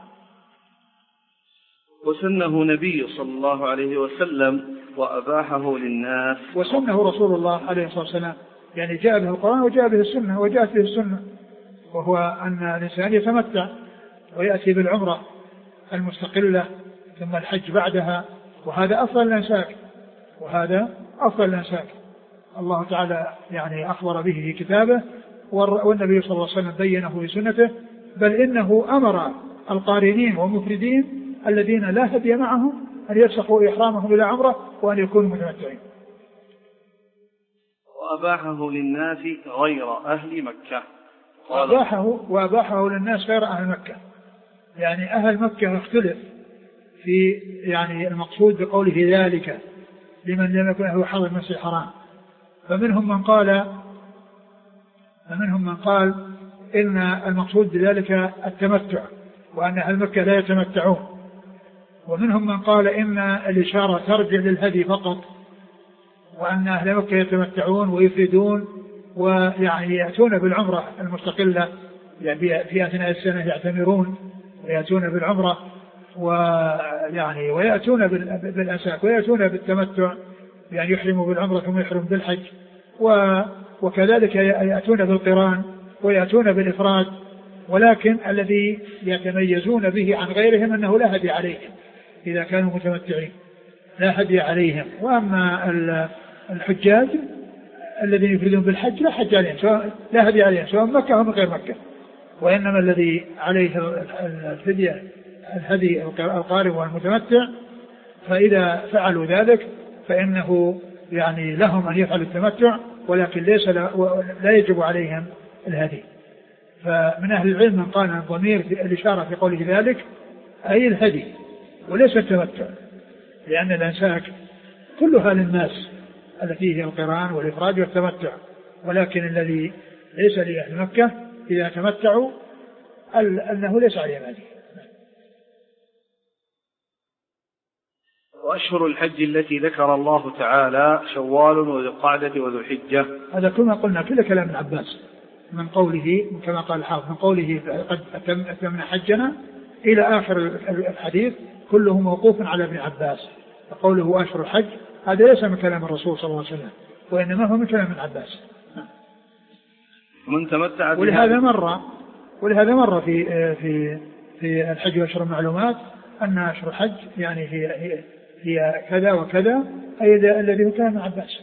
وسنه نبي صلى الله عليه وسلم وأباحه للناس. وسنه رسول الله عليه الصلاة والسلام، يعني جاء به القرآن وجاء به السنة وجاءت به السنة، وهو أن الإنسان يتمتع ويأتي بالعمرة المستقلة ثم الحج بعدها، وهذا أفضل الأنساك، وهذا أفضل الأنساك الله تعالى يعني أخبر به في كتابه، والنبي صلى الله عليه وسلم بينه في سنته، بل إنه أمر القارنين والمفردين الذين لا هدي معهم أن يفسخوا إحرامهم إلى عمرة وأن يكونوا متمتعين. وأباحه للناس غير أهل مكة. وأباحه, وأباحه للناس غير أهل مكة، يعني أهل مكة اختلف في يعني المقصود بقوله ذلك لمن لم يكن أهل حضر المسجد الحرام، فمنهم من قال فمنهم من قال إن المقصود بذلك التمتع وأن أهل مكة لا يتمتعون، ومنهم من قال إن الإشارة ترجع للهدي فقط، وأن أهل مكة يتمتعون ويفردون ويعني يأتون بالعمرة المستقلة، يعني في أثناء السنة يعتمرون ويأتون بالعمرة ويعني ويأتون بالأنساك ويأتون بالتمتع، يعني يحرموا بالعمرة ثم يحرم بالحج، وكذلك يأتون بالقران ويأتون بالإفراد، ولكن الذي يتميزون به عن غيرهم أنه لا هدي عليهم إذا كانوا متمتعين، لا هدي عليهم. وأما الحجاج الذين يفردون بالحج لا حج عليهم، سواء لا هدي عليهم سواء مكة أو من غير مكة، وإنما الذي عليه الفدية الهدي القارب والمتمتع، فإذا فعلوا ذلك فإنه يعني لهم أن يفعلوا التمتع، ولكن ليس لا يجب عليهم الهدي. فمن أهل العلم من قال عن ضمير الإشارة في قوله ذلك أي الهدي وليس التمتع، لأن الأنساك كلها للناس التي هي القران والإفراد والتمتع، ولكن الذي ليس لأهل مكة إذا تمتعوا أنه ليس عليهم هدي. وأشهر الحج التي ذكر الله تعالى شوال وذو القعدة وذو الحجة. هذا كما قلنا كل كلام ابن عباس من قوله كما قال الحافظ من قوله قد أتمنا حجنا إلى آخر الحديث كله موقوف على ابن عباس، فقوله أشهر الحج هذا ليس من كلام الرسول صلى الله عليه وسلم، وإنما هو من كلام ابن عباس. من تمتع ولهذا مر ولهذا مر في في في الحج وأشهر المعلومات أن أشهر الحج يعني هي هي كذا وكذا، أي الذي هو كلام ابن عباس.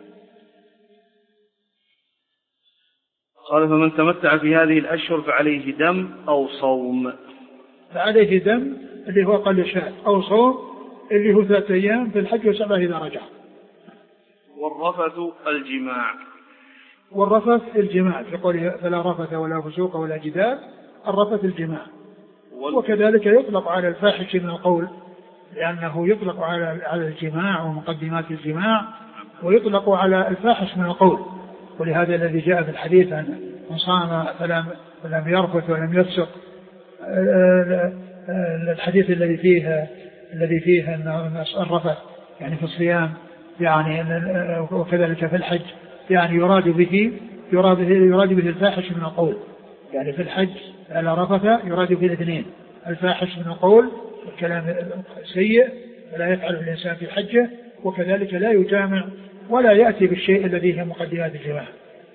قال فمن تمتع في هذه الأشهر فعليه دم أو صوم. فعليه دم اللي هو قل شاء، أو صوم اللي هو ثلاثة أيام في الحج وسبعة إذا رجع. والرفث الجماع. والرفث الجماع في قوله فلا رفث ولا فسوق ولا جدال، الرفث الجماع. وكذلك يطلق على الفاحش من القول، لأنه يطلق على على الجماع ومقدمات الجماع، ويطلق على الفاحش من القول، ولهذا الذي جاء في الحديث عن من صام فلم فلم يرفث ولم يفسق، الحديث الذي فيه الذي فيه الرفث يعني في الصيام يعني وكذلك في الحج يعني يراد به يراد به, يراد به الفاحش من القول يعني في الحج على رفث يراد به الاثنين الفاحش من القول الكلام سيء ولا يفعله الإنسان في حجه وكذلك لا يجامع ولا يأتي بالشيء الذي هي مقدمات الجماع.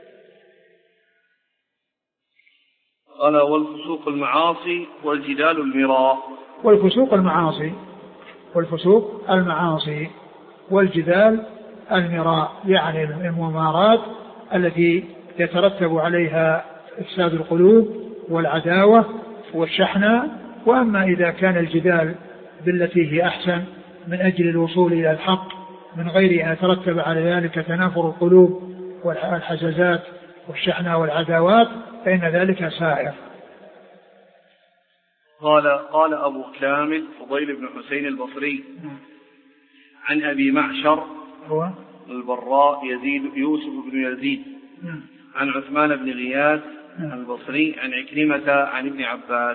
قال والفسوق المعاصي والجدال المراء. والفسوق المعاصي والفسوق المعاصي والجدال المراء يعني الممارات التي يترتب عليها إفساد القلوب والعداوة والشحنة. وأما إذا كان الجدال بالتي هي أحسن من أجل الوصول إلى الحق من غير أن يترتب على ذلك تنافر القلوب والحزازات والشحنة والعداوات فإن ذلك سائر. قال قال أبو كامل فضيل بن حسين البصري عن أبي معشر هو البراء يزيد يوسف بن يزيد عن عثمان بن غياث البصري عن عكرمة عن ابن عباس.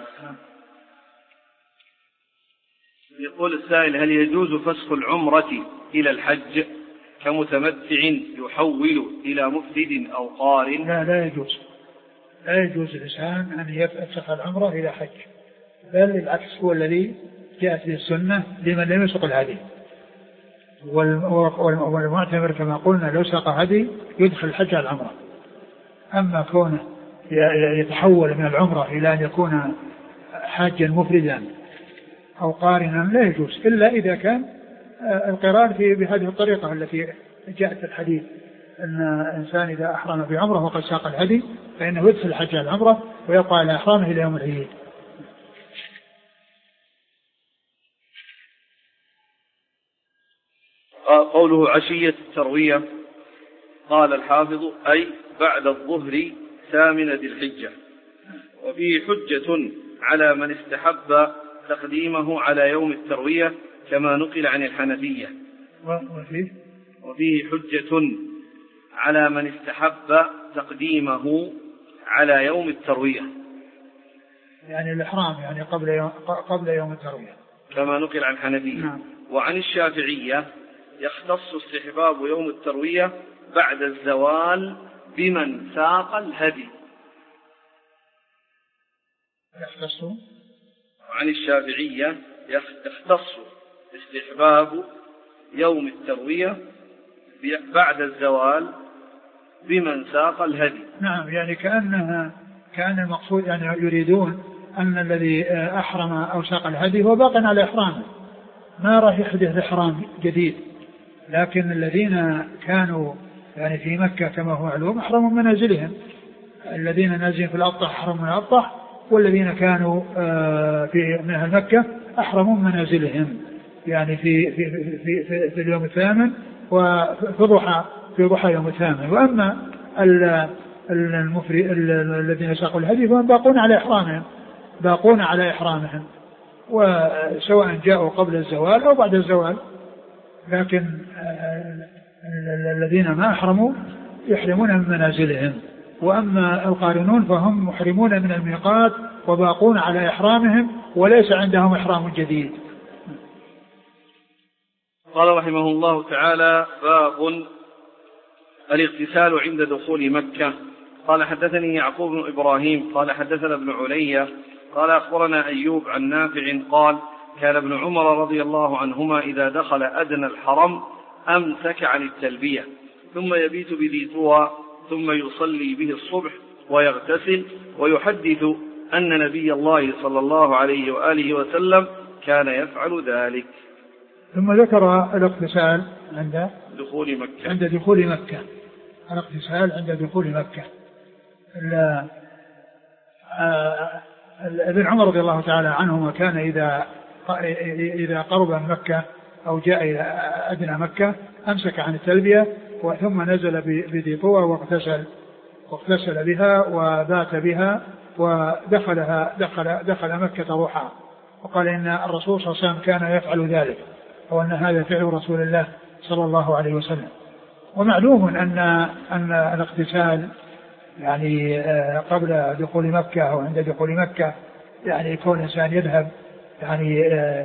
يقول السائل هل يجوز فسخ العمرة إلى الحج كمتمتع يحول إلى مفسد أو قارن؟ لا لا يجوز لا يجوز الإنسان أن يفسخ العمرة إلى حج بل العكس هو الذي جاءت به السنة لمن لم يسق الهدي والمعتمر كما قلنا لو سق هدي يدخل الحج على العمرة. أما كونه يتحول من العمرة إلى أن يكون حاجا مفردا أو قارنا لا يجوز إلا إذا كان القران في بهذه الطريقة التي جاءت في الحديث أن الإنسان إذا أحرم بعمرة وقد ساق الهدي فإنه يدخل الحج على العمرة ويبقى على إحرامه إلى يوم العيد. قوله عشية التروية قال الحافظ أي بعد الظهر ثامن ذي الحجة وفيه حجة على من استحب تقديمه على يوم التروية كما نقل عن الحنفية. وفيه, وفيه حجة على من استحب تقديمه على يوم التروية يعني الإحرام يعني قبل يوم, قبل يوم التروية كما نقل عن الحنفية. نعم. وعن الشافعية يختص استحباب يوم التروية بعد الزوال بمن ساق الهدي. يختص عن الشافعية يختص استحباب يوم التروية بعد الزوال بمن ساق الهدي. نعم يعني كأنها كان المقصود يعني يريدون أن الذي أحرم أو ساق الهدي هو باق على إحرامه ما راح يحدث إحرام جديد لكن الذين كانوا يعني في مكة كما هو معلوم أحرموا من منازلهم الذين نازلين في الأبطح أحرموا من الأبطح والذين كانوا في من أهل مكة أحرموا من منازلهم يعني في في في في, في اليوم الثامن وفي ضحى في ضحى يوم الثامن. وأما المفري الذين ساقوا الهدي فهم باقون على إحرامهم باقون على إحرامهم وسواء جاءوا قبل الزوال أو بعد الزوال لكن الذين ما أحرموا يحرمون من منازلهم. وأما القارنون فهم محرمون من الميقات وباقون على إحرامهم وليس عندهم إحرام جديد. قال رحمه الله تعالى باب الاغتسال عند دخول مكة. قال حدثني يعقوب بن إبراهيم قال حدثنا ابن علي قال أخبرنا أيوب عن نافع قال كان ابن عمر رضي الله عنهما إذا دخل أدنى الحرم أمسك عن التلبية ثم يبيت بذي طوى ثم يصلي به الصبح ويغتسل ويحدث أن نبي الله صلى الله عليه وآله وسلم كان يفعل ذلك. ثم ذكر الاغتسال عند دخول مكة عند دخول مكة الاغتسال عند دخول مكة. ابن عمر رضي الله تعالى عنهما كان إذا إذا قرب من مكة أو جاء إلى أدنى مكة أمسك عن التلبية ثم نزل بذي طوى واغتسل واغتسل بها وبات بها ودخلها دخل دخل مكة روحا. وقال إن الرسول صلى الله عليه وسلم كان يفعل ذلك وأن هذا فعل رسول الله صلى الله عليه وسلم. ومعلوم أن أن الاغتسال يعني قبل دخول مكة أو عند دخول مكة يعني يكون الإنسان يذهب يعني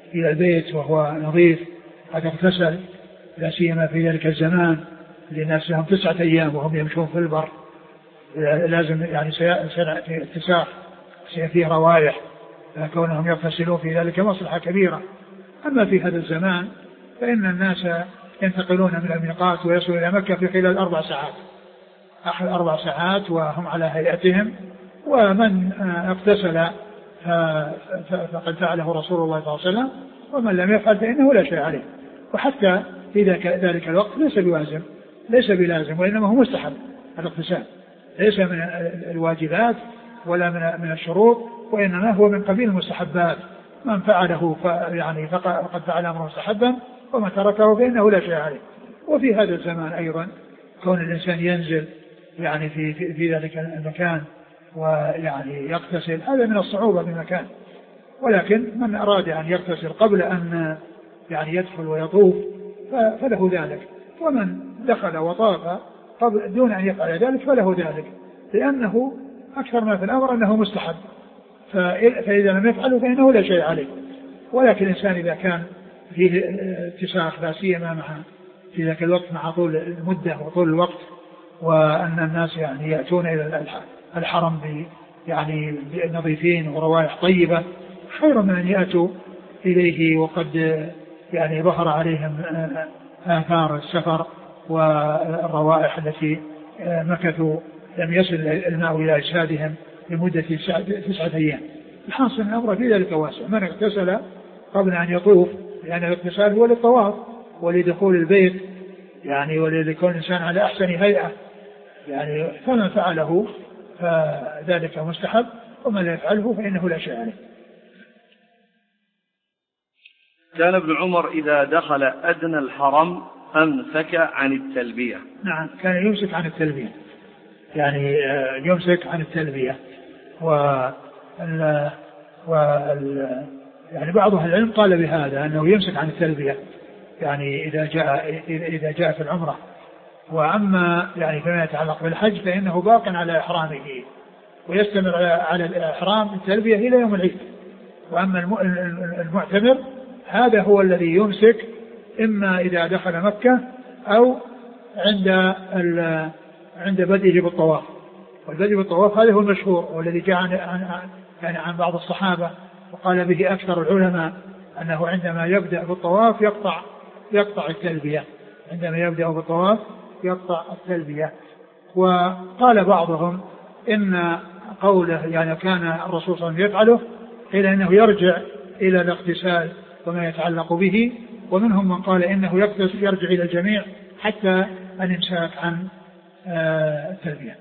إلى البيت وهو نظيف قد اغتسل، لا سيما في ذلك الزمان للناس لهم تسعة أيام وهم يمشون في البر، لازم يعني سيأتي اتساق فيه روائح، كونهم يغتسلون في ذلك مصلحة كبيرة. أما في هذا الزمان فإن الناس ينتقلون من الميقات ويصلون إلى مكة في خلال أربع ساعات أحد أربع ساعات وهم على هيئتهم، ومن اغتسل فقد فعله رسول الله صلى الله عليه وسلم، ومن لم يفعل فإنه لا شيء عليه. وحتى في ذلك الوقت ليس بواجب ليس بلازم، وإنما هو مستحب الاغتسال، ليس من الواجبات ولا من من الشروط، وإنما هو من قبيل المستحبات. من فعله يعني فقد فعل أمره مستحبا، وما تركه فإنه لا شيء عليه. وفي هذا الزمان أيضا كون الإنسان ينزل يعني في في, في ذلك المكان ويعني يغتسل هذا من الصعوبة بمكان، ولكن من أراد أن يغتسل قبل أن يعني يدخل ويطوف فله ذلك، ومن دخل وطاف قبل دون أن يفعل ذلك فله ذلك، لأنه أكثر ما في الأمر أنه مستحب، فإذا لم يفعله فإنه لا شيء عليه. ولكن الإنسان إذا كان فيه اتساق لا سيما مع في ذاك الوقت مع طول المدة وطول الوقت، وأن الناس يعني يأتون إلى الحرم يعني نظيفين وروائح طيبة، خير من أن يأتوا إليه وقد يعني ظهر عليهم آثار السفر والروائح التي مكثوا لم يصل الماء إلى أجسادهم لمدة تسعة أيام. الحاصل من الأمر في ذلك واسع. من اغتسل قبل أن يطوف، لأن الاغتسال هو للطواف ولدخول البيت يعني وليكون الإنسان على أحسن هيئة يعني، فمن فعله فذلك مستحب، ومن لا يفعله فإنه لا شيء عليه. كان ابن عمر إذا دخل أدنى الحرم أمسك عن التلبية. نعم، كان يمسك عن التلبية، يعني يمسك عن التلبية. و وال يعني بعض أهل العلم قال بهذا أنه يمسك عن التلبية يعني إذا جاء إذا جاء في العمرة. وأما يعني فيما يتعلق بالحج فإنه باق على إحرامه ويستمر على الإحرام التلبية إلى يوم العيد. وأما المعتمر هذا هو الذي يمسك إما إذا دخل مكة أو عند عند بدءه بالطواف. والبدء بالطواف هذا هو المشهور والذي جاء عن يعني عن بعض الصحابة وقال به أكثر العلماء أنه عندما يبدأ بالطواف يقطع يقطع التلبية عندما يبدأ بالطواف يقطع التلبية. وقال بعضهم إن قوله يعني كان الرسول صلى الله عليه وسلم يفعله قيل إنه يرجع إلى الاغتسال وما يتعلق به، ومنهم من قال إنه يرجع إلى الجميع حتى الإمساك عن التلبية.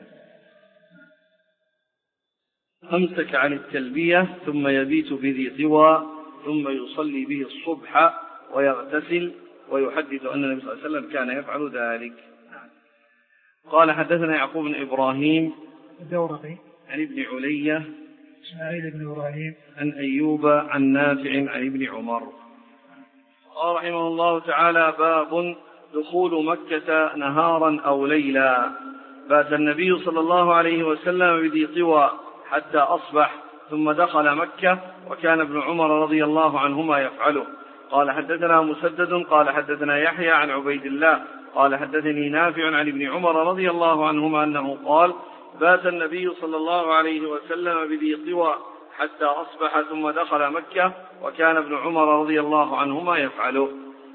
أمسك عن التلبية ثم يبيت بذي طوى ثم يصلي به الصبح ويغتسل ويحدث أن النبي صلى الله عليه وسلم كان يفعل ذلك. قال حدثنا يعقوب بن إبراهيم الدورقي عن ابن علية إسماعيل بن إبراهيم عن أيوب عن نافع عن ابن عمر. قال رحمه الله تعالى: باب دخول مكة نهارا أو ليلا. بات النبي صلى الله عليه وسلم بذي طوى حتى أصبح ثم دخل مكة وكان ابن عمر رضي الله عنهما يفعله. قال حدثنا مسدد قال حدثنا يحيى عن عبيد الله قال حدثني نافع عن ابن عمر رضي الله عنهما أنه قال: بات النبي صلى الله عليه وسلم بذي طوى حتى أصبح ثم دخل مكة وكان ابن عمر رضي الله عنهما يفعله.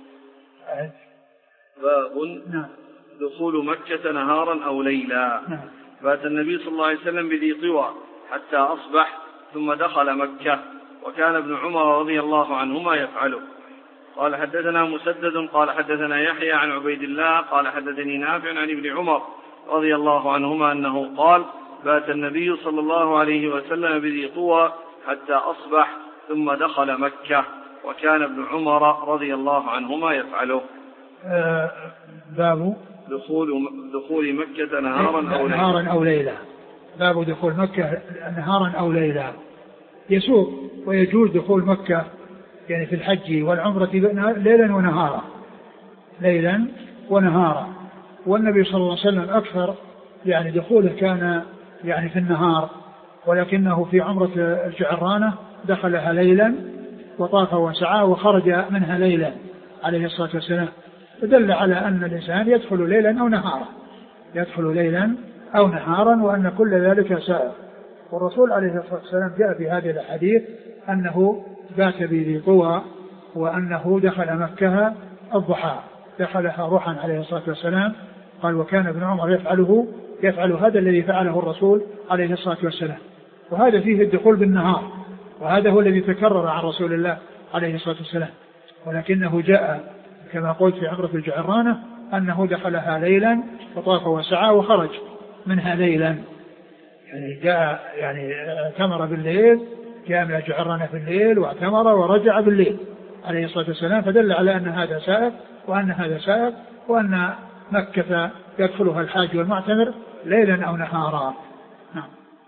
باب دخول مكة نهارا أو ليلا. بات النبي صلى الله عليه وسلم بذي طوى حتى أصبح ثم دخل مكة وكان ابن عمر رضي الله عنهما يفعله. قال حدثنا مسدد قال حدثنا يحيى عن عبيد الله قال حدثني نافع عن ابن عمر رضي الله عنهما أنه قال: بات النبي صلى الله عليه وسلم بذي طوى حتى أصبح ثم دخل مكة وكان ابن عمر رضي الله عنهما يفعله. آه باب دخول دخول مكة نهارا أو ليلا. نهارا أو ليلا. باب دخول مكة نهارا أو ليلا. يسوق ويجوز دخول مكة يعني في الحج والعمرة ليلا ونهارا ليلا ونهارا. والنبي صلى الله عليه وسلم أكثر يعني دخوله كان يعني في النهار، ولكنه في عمرة الجعرانة دخلها ليلا وطاف وسعى وخرج منها ليلا عليه الصلاة والسلام، فدل على أن الإنسان يدخل ليلا أو نهارا يدخل ليلا أو نهارا وأن كل ذلك سائر. والرسول عليه الصلاة والسلام جاء في هذه الأحاديث أنه بات بذي طوى وأنه دخل مكة الضحى دخلها روحا عليه الصلاة والسلام. قال وكان ابن عمر يفعله يفعل هذا الذي فعله الرسول عليه الصلاة والسلام، وهذا فيه الدخول بالنهار، وهذا هو الذي تكرر عن رسول الله عليه الصلاة والسلام، ولكنه جاء كما قلت في عمرة الجعرانة أنه دخلها ليلا وطاف وسعى وخرج منها ليلا، يعني جاء يعني اعتمر بالليل، جاء من الجعرانة في الليل واعتمر ورجع بالليل عليه الصلاة والسلام، فدل على أن هذا سائر وأن هذا سائر وأن مكة يدخلها الحاج والمعتمر ليلا أو نهارا. نعم.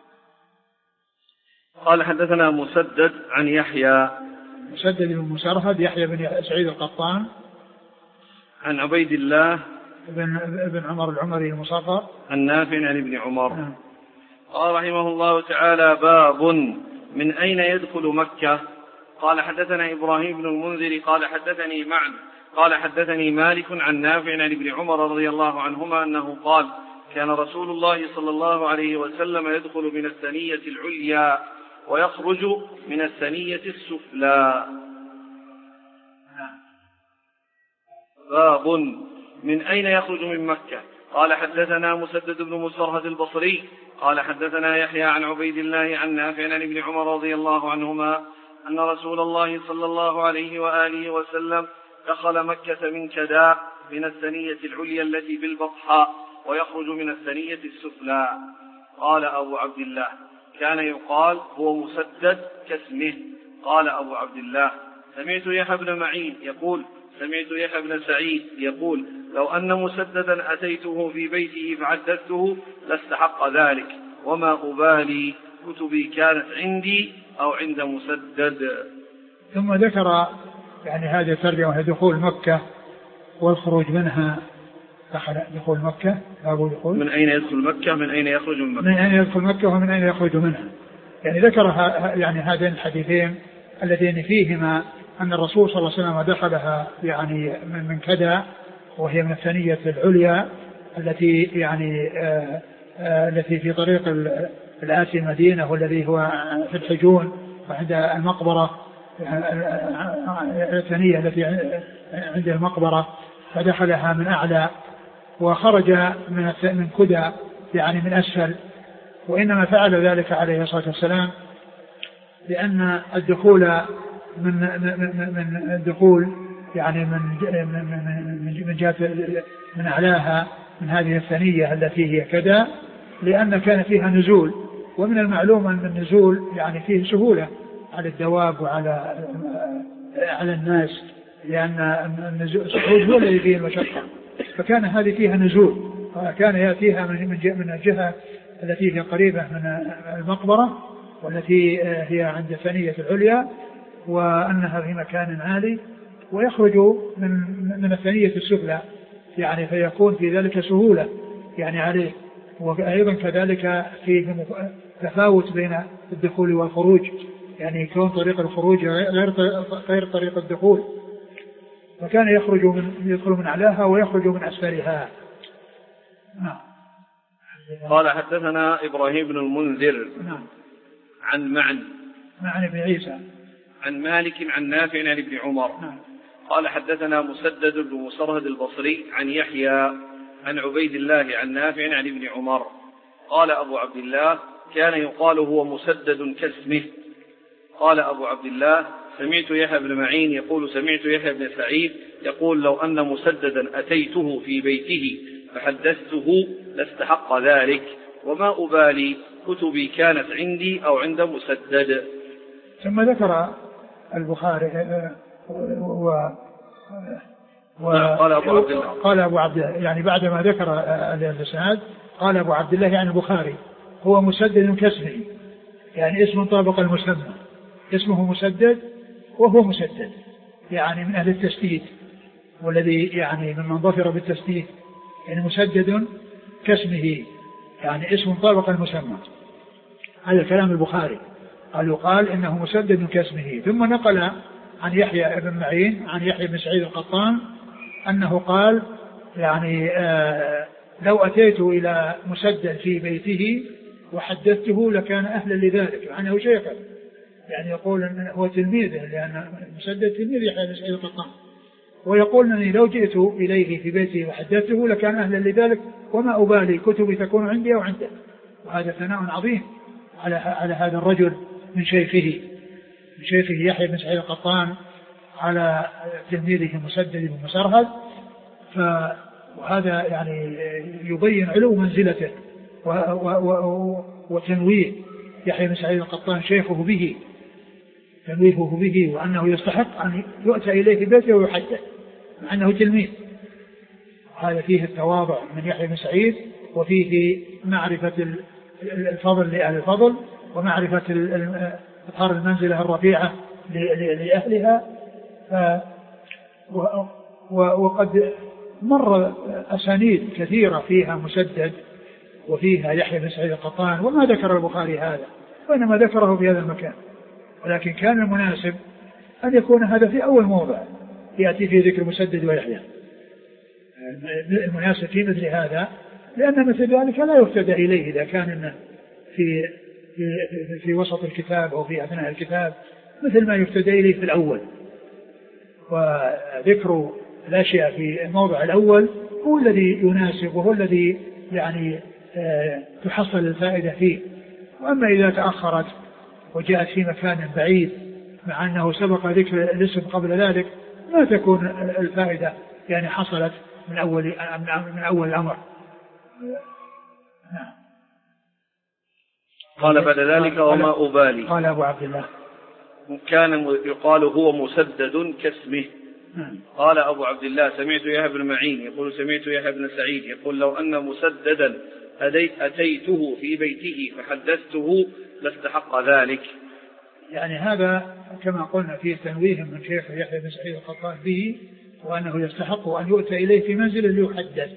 قال حدثنا مسدد عن يحيى مسدد بن مسرهد يحيى بن سعيد القطان عن عبيد الله بن ابن عمر العمري المصغر عن نافع عن ابن عمر. نعم. قال رحمه الله تعالى باب من أين يدخل مكة. قال حدثنا إبراهيم بن المنذر قال حدثني معن قال حدثني مالك عن نافع عن ابن عمر رضي الله عنهما أنه قال كان رسول الله صلى الله عليه وسلم يدخل من الثنية العليا ويخرج من الثنية السفلى. باب من أين يخرج من مكة. قال حدثنا مسدد بن مسرهد البصري قال حدثنا يحيى عن عبيد الله عن نافع عن ابن عمر رضي الله عنهما أن رسول الله صلى الله عليه وآله وسلم دخل مكة من كداء من الثنية العليا التي بالبطحاء ويخرج من الثنية السفلى. قال أبو عبد الله كان يقال هو مسدد كاسمه. قال أبو عبد الله سمعت يحيى بن معين يقول سمعت يحيى بن سعيد يقول لو أن مسددا أتيته في بيته فحدثته لاستحق ذلك وما أبالي كتبي كانت عندي أو عند مسدد. ثم ذكر يعني هذه الترجمة دخول مكة والخروج منها. دخل دخول مكة أبو دخول من أين يدخل مكة من أين يخرج من مكة من أين يدخل مكة ومن أين يخرج منها. يعني ذكر يعني هذين الحديثين اللذين فيهما أن الرسول صلى الله عليه وسلم دخلها يعني من كذا وهي من الثنية العليا التي يعني آآ آآ التي في طريق الآتي المدينة والذي هو في الحجون وعند المقبرة الثنية التي عند المقبرة، فدخلها من أعلى وخرج من من كدى يعني من أسفل. وإنما فعل ذلك عليه الصلاة والسلام لأن الدخول من من من الدخول يعني من من من جهة من أعلاها من هذه الثنية التي هي كذا، لأن كان فيها نزول، ومن المعلوم أن النزول يعني فيه سهولة على الدواب وعلى على الناس، لأن الصعود هو الذي فيه المشقة، فكان هذه فيها نزول، وكان يأتيها من من الجهة التي هي قريبة من المقبرة والتي هي عند الثنية العليا، وأنها في مكان عالي، ويخرج من من الثنية السفلى يعني فيكون في ذلك سهولة يعني عليه. وأيضا كذلك فيه تفاوت بين الدخول والخروج، يعني يكون طريق الخروج غير غير طريق الدخول، فكان يخرج من يدخل من أعلاها ويخرج من أسفلها. نعم. قال حدثنا إبراهيم بن المنذر نعم. عن معن معن ابن عيسى عن مالك عن نافع عن ابن عمر. نعم. قال حدثنا مسدد بن مسرهد البصري عن يحيى عن عبيد الله عن نافع عن ابن عمر. قال أبو عبد الله كان يقال هو مسدد كاسمه. قال أبو عبد الله سمعت يحيى بن معين يقول سمعت يحيى بن سعيد يقول لو أن مسددا أتيته في بيته فحدثته لاستحق ذلك وما أبالي كتبي كانت عندي أو عند مسدد. ثم ذكر البخاري و و قال أبو عبد الله قال أبو عبد الله يعني بعدما ذكر الإسناد قال أبو عبد الله يعني البخاري هو مسدد كاسمه، يعني اسم طابق المسمى، اسمه مسدد وهو مسدد يعني من أهل التسديد، والذي يعني ممن ظفر بالتسديد، يعني مسدد كاسمه يعني اسم طابق المسمى. هذا كلام البخاري قال يقال إنه مسدد كاسمه. ثم نقل عن يحيى بن معين عن يحيى بن سعيد القطان أنه قال يعني آه لو أتيت إلى مسدد في بيته وحدثته لكان أهلا لذلك، يعني هو شيخا، يعني يقول أنه هو تلميذه لأن مسدد تلميذ يحيى بن سعيد القطان، ويقول أنني لو جئت إليه في بيته وحدثته لكان أهلا لذلك وما أبالي كتبي تكون عندي أو عنده. وهذا ثناء عظيم على على هذا الرجل من شيخه من شيخه يحيى بن سعيد القطان على تلميذه مسدد بن مسرهد. وهذا يعني يبين علو منزلته وتنويه يحيى بن سعيد القطان شيخه به تنويهه به، وأنه يستحق أن يؤتى إليه في بيته ويحدث مع أنه تلميذ. هذا فيه التواضع من يحيى بن سعيد، وفيه معرفة الفضل لأهل الفضل، ومعرفة إظهار المنزلة الرفيعة لأهلها. وقد مر أسانيد كثيرة فيها مسدد وفيها يحيى بن سعيد القطان، وما ذكر البخاري هذا، وإنما ذكره في هذا المكان، ولكن كان المناسب أن يكون هذا في أول موضع يأتي فيه ذكر مسدد ويحيى، المناسب في مثل هذا، لأن مثل ذلك لا يفتدى إليه إذا كان في في, في وسط الكتاب أو في أثناء الكتاب مثل ما يفتدى إليه في الأول. وذكر الأشياء في الموضع الأول هو الذي يناسب وهو الذي يعني تحصل الفائدة فيه. وأما إذا تأخرت وجاءت في مكان بعيد مع أنه سبق ذكر الاسم قبل ذلك ما تكون الفائدة يعني حصلت من أول من أول الأمر. قال بعد ذلك وما أبالي. قال أبو عبد الله كان يقال هو مسدد كاسمه. قال أبو عبد الله سمعت يحيى بن معين يقول سمعت يحيى بن سعيد يقول لو أن مسددا أتيته في بيته فحدثته لاستحق ذلك. يعني هذا كما قلنا فيه تنويه من شيخ يحيى بن سعيد القطان به، وأنه يستحق أن يؤتى إليه في منزل ليحدث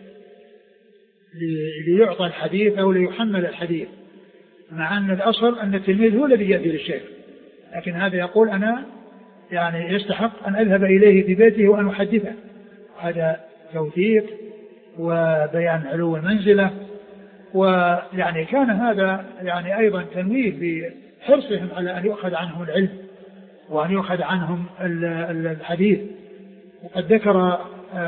ليعطى الحديث أو ليحمل الحديث، مع أن الأصل أن التلميذ هو الذي يأتي للشيخ، لكن هذا يقول أنا يعني يستحق أن أذهب إليه في بيته وأن أحدثه. هذا توثيق وبيان علو المنزلة. ويعني كان هذا يعني أيضا تنويه بحرصهم على أن يؤخذ عنهم العلم وأن يؤخذ عنهم الحديث. وقد ذكر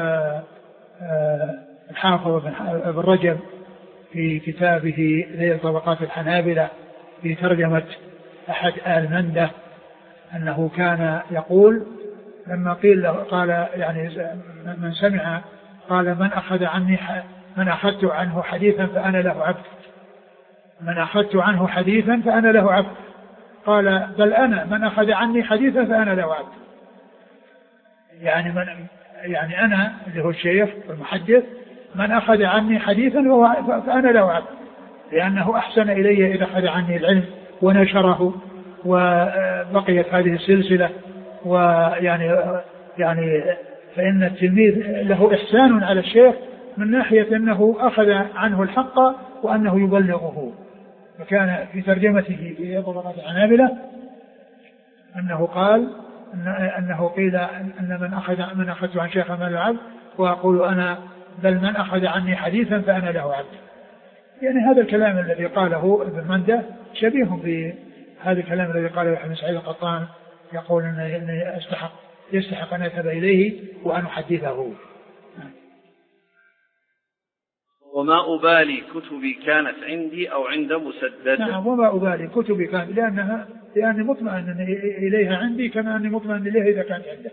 الحافظ بن رجب في كتابه ذيل طبقات الحنابلة في ترجمة أحد آل منده أنه كان يقول لما قيل له قال يعني من سمع قال من أخذ عني من أخذت عنه حديثا فأنا له عبد من أخذت عنه حديثا فأنا له عبد قال بل أنا من أخذ عني حديثا فأنا له عبد. يعني من يعني أنا اللي هو الشيخ والمحدث من أخذ عني حديثا فأنا له عبد، لأنه أحسن إلي إذا أخذ عني العلم ونشره وبقيت هذه السلسلة. ويعني يعني فإن التلميذ له إحسان على الشيخ من ناحية أنه أخذ عنه الحق وأنه يبلغه. وكان في ترجمته في طبقات الحنابلة أنه قال أنه قيل أن من أخذ من أخذت عن شيخ من العبد وأقول أنا بل من أخذ عني حديثا فأنا له عبد. يعني هذا الكلام الذي قاله ابن منده شبيه بهذا الكلام الذي قاله يحيى بن سعيد القطان يقول أنه يستحق يستحق أن يذهب إليه وأن أحدثه. وما أبالي كتبي كانت عندي أو عند مسدد. نعم وما أبالي كتبي كانت لأنها لأني مطمئن إليها عندي كما أني مطمئن إليها إذا كانت عنده.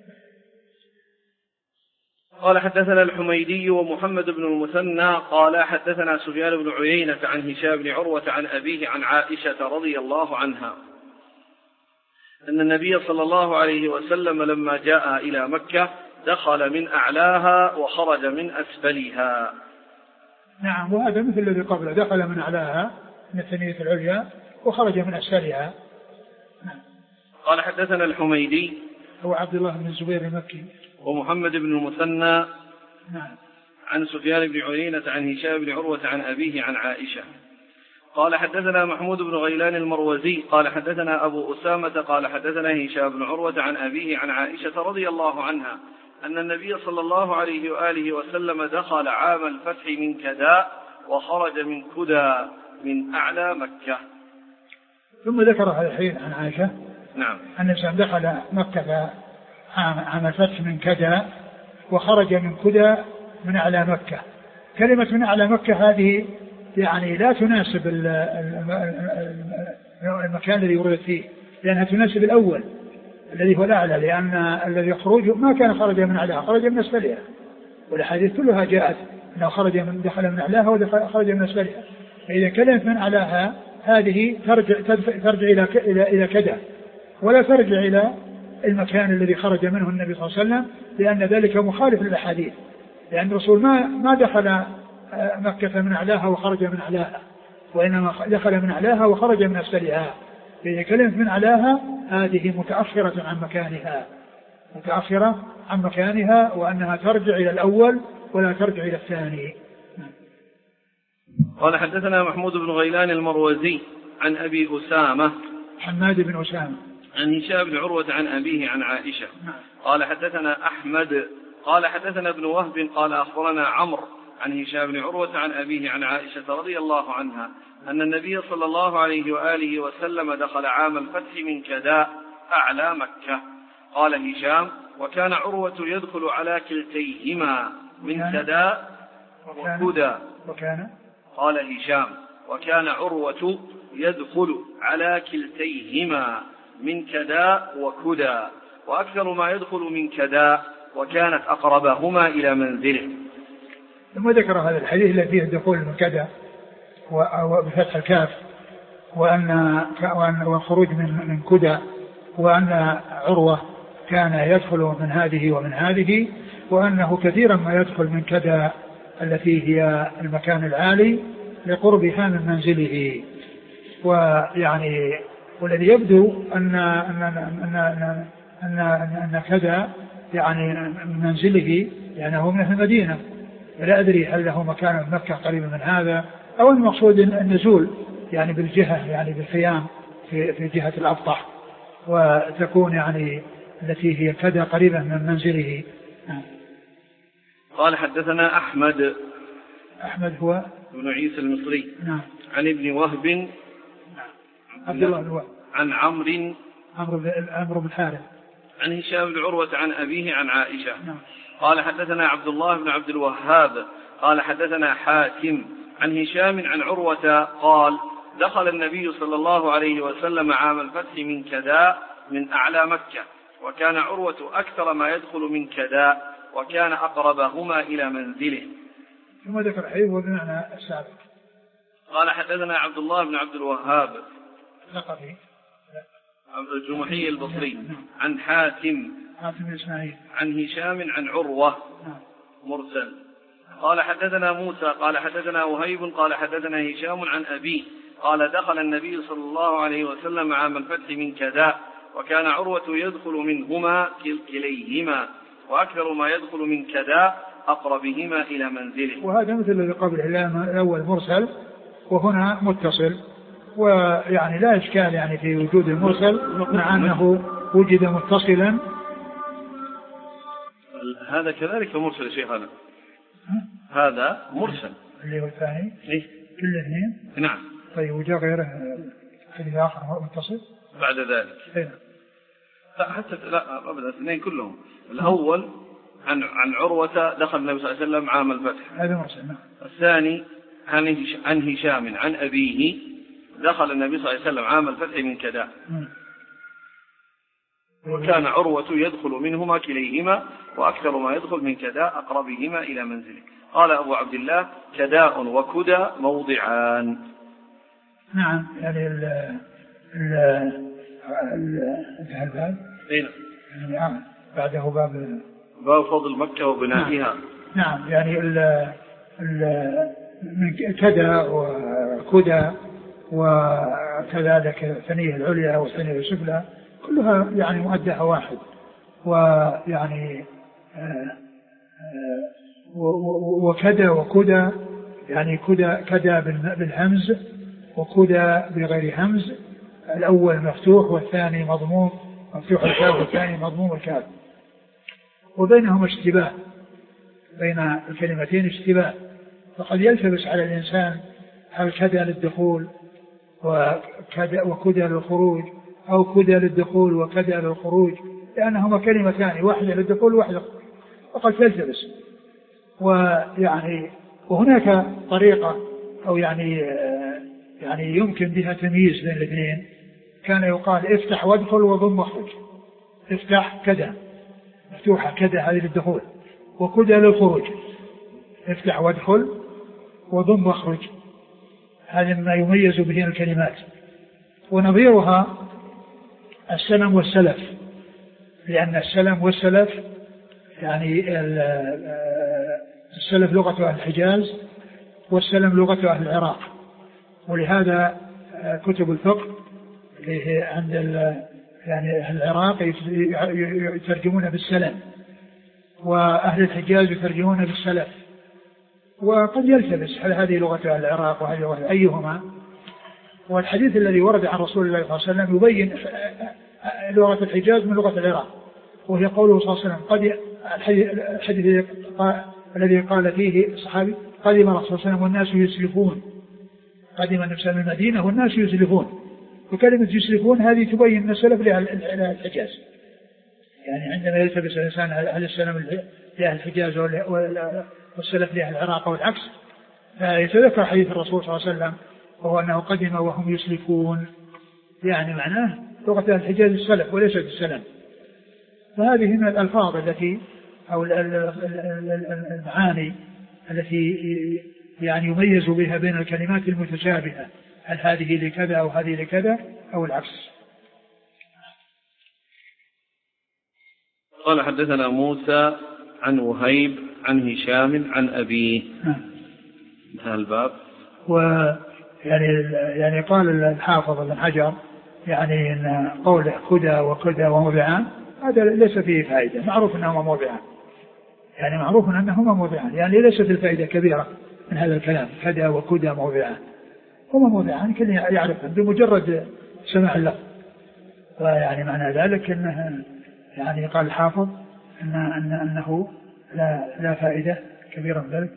قال حدثنا الحميدي ومحمد بن المثنى قال حدثنا سفيان بن عيينة عن هشام بن عروة عن أبيه عن عائشة رضي الله عنها أن النبي صلى الله عليه وسلم لما جاء إلى مكة دخل من أعلاها وخرج من أسفلها. نعم وهذا مثل الذي قبله دخل من أعلاها من الثنية العليا وخرج من أسفلها. نعم. قال حدثنا الحميدي هو عبد الله بن الزبير المكي ومحمد بن المثنى نعم عن سفيان بن عيينة عن هشام بن عروة عن أبيه عن عائشة قال حدثنا محمود بن غيلان المروزي قال حدثنا أبو أسامة قال حدثنا هشام بن عروة عن أبيه عن عائشة رضي الله عنها أن النبي صلى الله عليه وآله وسلم دخل عام الفتح من كداء وخرج من كدى من أعلى مكة. ثم ذكر هذا الحديث عن عائشة نعم أن الإنسان دخل مكة عام الفتح من كداء وخرج من كدى من أعلى مكة. كلمة من أعلى مكة هذه يعني لا تناسب المكان الذي ورد فيه، لأنها تناسب الأول الذي هو الأعلى، لأن الذي يخرج ما كان خرج من أعلاها، خرج من أسفلها، والحديث كلها جاءت أنه خرج من دخل من أعلاها وخرج من أسفلها. فإذا كلمة من أعلاها هذه ترجع ترجع إلى إلى إلى كذا، ولا ترجع إلى المكان الذي خرج منه النبي صلى الله عليه وسلم، لأن ذلك مخالف للأحاديث، لأن الرسول ما ما دخل مكة من أعلاها وخرج من أعلاها، وإنما دخل من أعلاها وخرج من أسفلها. فإذا كلمة من أعلاها هذه متأخرة عن مكانها، متأخرة عن مكانها، وأنها ترجع إلى الأول ولا ترجع إلى الثاني. قال حدثنا محمود بن غيلان المروزي عن أبي أسامة حماد بن أسامة عن هشام بن عروة عن أبيه عن عائشة قال حدثنا أحمد قال حدثنا ابن وهب قال أخبرنا عمرو عن هشام بن عروة عن أبيه عن عائشة رضي الله عنها أن النبي صلى الله عليه وآله وسلم دخل عام الفتح من كداء أعلى مكة. قال هشام وكان عروة يدخل على كلتيهما من كداء وكدى. وكان قال هشام وكان عروة يدخل على كلتيهما من كداء وكدى، وأكثر ما يدخل من كداء، وكانت أقربهما إلى منزله. ثم ذكر هذا الحديث الذي فيه الدخول من كدى وبفتح الكاف، وأن والخروج من من كدى، وأن عروة كان يدخل من هذه ومن هذه، وأنه كثيرا ما يدخل من كدى التي هي المكان العالي لقربها من منزله. ويعني والذي يبدو أن أن أن أن أن, أن كدى يعني من منزله يعني هو من المدينة، فلا أدري هل له مكان في مكة قريب من هذا، أو المقصود النزول يعني بالجهة يعني بالخيام في في جهة الأبطح، وتكون يعني التي هي كدى قريبة من منزله. قال حدثنا أحمد أحمد هو بن عيسى المصري نعم عن ابن وهب نعم عبد الله بن وهب عن عمرو عمرو بن الحارث عن هشام بن عروة عن أبيه عن عائشة نعم. قال حدثنا عبد الله بن عبد الوهاب قال حدثنا حاتم عن هشام عن عروة قال دخل النبي صلى الله عليه وسلم عام الفتح من كداء من أعلى مكة، وكان عروة أكثر ما يدخل من كداء، وكان أقربهما إلى منزله. ثم ذكر حديث وبمعنى السابق. قال حدثنا عبد الله بن عبد الوهاب ثقفي الجمحي البصري عن حاتم حاتم إسماعيل عن هشام عن عروة مرسل. قال حدثنا موسى قال حدثنا وهيب قال حدثنا هشام عن أبيه قال دخل النبي صلى الله عليه وسلم عام الفتح من كداء، وكان عروة يدخل منهما كليهما، وأكثر ما يدخل من كداء أقربهما إلى منزله. وهذا مثل الذي قبله الأول مرسل وهنا متصل، ويعني لا إشكال يعني في وجود المرسل مع أنه وجد متصلا. هذا كذلك مرسل يا شيخنا، هذا مرسل اللي هو الثاني إيه؟ كل الاثنين نعم. طيب وجاء غيره حديث آخر متصل بعد ذلك إيه؟ لا حتى لا أبدا الاثنين كلهم. الأول عن عن عروة دخل النبي صلى الله عليه وسلم عام الفتح، هذا مرسل. الثاني عن عن هشام عن أبيه دخل النبي صلى الله عليه وسلم عام الفتح من كداء، وكان عروة يدخل منهما كليهما، وأكثر ما يدخل من كداء أقربهما إلى منزله. قال أبو عبد الله كداء وكدى موضعان. نعم يعني ال ال انتهى الباب يعني بعده باب باب فضل مكة وبنائها. نعم, نعم يعني ال ال من كدى وكدى وكذلك الثنية العليا والثنية السفلى كلها يعني مؤدها واحد، ويعني وكدى وكدى يعني كدى كدى بالهمز وكدى بغير همز، الأول مفتوح والثاني مضموم، مفتوح الكاف والثاني مضموم الكاف، وبينهما اشتباه، بين الكلمتين اشتباه، فقد يلتبس على الإنسان هل كدى للدخول وكدى للخروج أو كدى للدخول وكدى للخروج، لأنهما كلمتان، واحدة للدخول وواحدة للخروج، فقد تلتبس. ويعني وهناك طريقة أو يعني يعني يمكن بها تمييز بين الاثنين، كان يقال افتح وادخل وضم واخرج، افتح كدى مفتوحة كدى هذه للدخول، وكدى للخروج، افتح وادخل وضم واخرج، هذا ما يميز به الكلمات. ونظيرها السلم والسلف، لأن السلم والسلف يعني السلف لغة أهل الحجاز والسلم لغة أهل العراق، ولهذا كتب الفقه عند يعني أهل العراق يترجمون بالسلم، وأهل الحجاز يترجمون بالسلف، وقد يلتبس هل هذه لغة أهل العراق وهذه لغة أيهما. والحديث الذي ورد عن رسول الله صلى الله عليه وسلم يبين لغة الحجاز من لغة العراق، وهي قوله صلى الله عليه وسلم قد الحديث الذي قال فيه الصحابي قدم الرسول صلى الله عليه وسلم والناس يسلفون، قدم النبي صلى الله عليه وسلم المدينة والناس يسلفون، وكلمة يسلفون هذه تبين أن السلف لأهل الحجاز، يعني عندما يلتبس الإنسان هل السلم لأهل الحجاز والسلف لأهل العراق والعكس، فيتذكر حديث الرسول صلى الله عليه وسلم وهو أنه قدم وهم يسلفون، يعني معناه لغة أهل الحجاز السلف وليست السلم. فهذه من الألفاظ التي أو المعاني التي يعني يميز بها بين الكلمات المتشابهة، هل هذه لكذا أو هذه لكذا أو العكس. قال حدثنا موسى عن وهيب عن هشام عن أبيه. هذا الباب. ويعني يعني قال الحافظ ابن حجر يعني إن قوله كدى وكدى وموضعان هذا ليس فيه فائدة، معروف أنهما موضعان، يعني معروف أنهما موضعان، يعني ليست الفائدة كبيرة من هذا الكلام، كدى وكدى موضعان، هما موضعان كل يعرفهم بمجرد سماع اللفظ. ويعني معنى ذلك أنه يعني قال الحافظ أن أن أنه لا لا فائدة كبيرة من ذلك.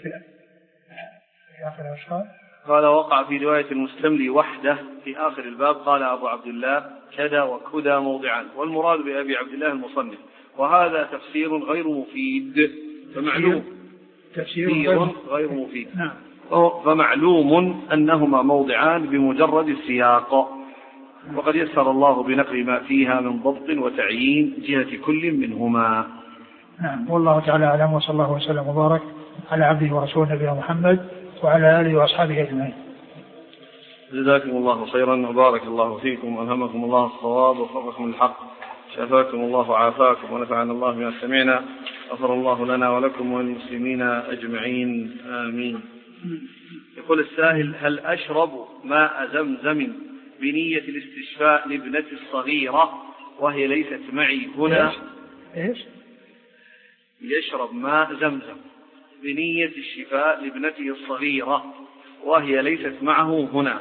قال وقع في رواية المستملي وحده في آخر الباب قال أبو عبد الله كذا وكذا موضعان، والمراد بأبي عبد الله المصنف، وهذا تفسير غير مفيد فمعلوم تفسير غير مفيد نعم. فمعلوم أنهما موضعان بمجرد السياق، وقد يسر الله بنقل ما فيها من ضبط وتعيين جهة كل منهما. نعم. والله تعالى أعلم، وصلى الله وسلم وبارك على عبده ورسوله نبينا محمد وعلى آله وأصحابه أجمعين. جزاكم الله خيرا وبارك الله فيكم وألهمكم الله الصواب ووفقكم الحق، شفاكم الله وعافاكم ونفعنا الله بما سمعنا، غفر الله لنا ولكم وللمسلمين أجمعين آمين. يقول السائل هل أشرب ماء زمزم بنية الاستشفاء لابنتي الصغيرة وهي ليست معي هنا؟ إيش؟ يشرب ماء زمزم بنية الشفاء لابنته الصغيرة وهي ليست معه هنا.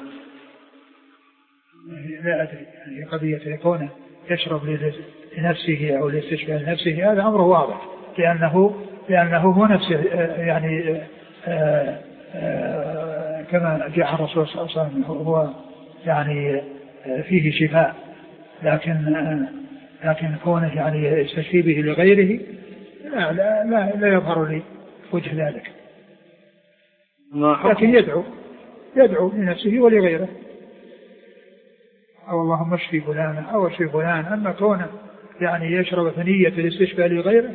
لا أدري، يعني قضية يكون يشرب لنفسه أو لاستشفاء لنفسه هذا أمره واضح، لأنه لأنه هو نفسه يعني آآ آآ كما جاء الرسول صلى الله عليه وسلم هو يعني فيه شفاء، لكن لكن كونه يعني يستشفي به لغيره لا لا لا, لا يظهر لي وجه ذلك، لكن يدعو يدعو لنفسه ولغيره، أو اللهم اشفي فلانا أو اشفي فلان، أما كونه يعني يشرب ثنية الاستشفاء لغيره.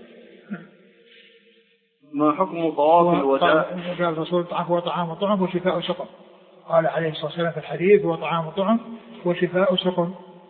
ما حكم طواف الوداع؟ قال الرسول هو طعام وطعم وشفاء سقم، قال عليه الصلاة والسلام في الحديث هو طعام وطعم وشفاء سقم.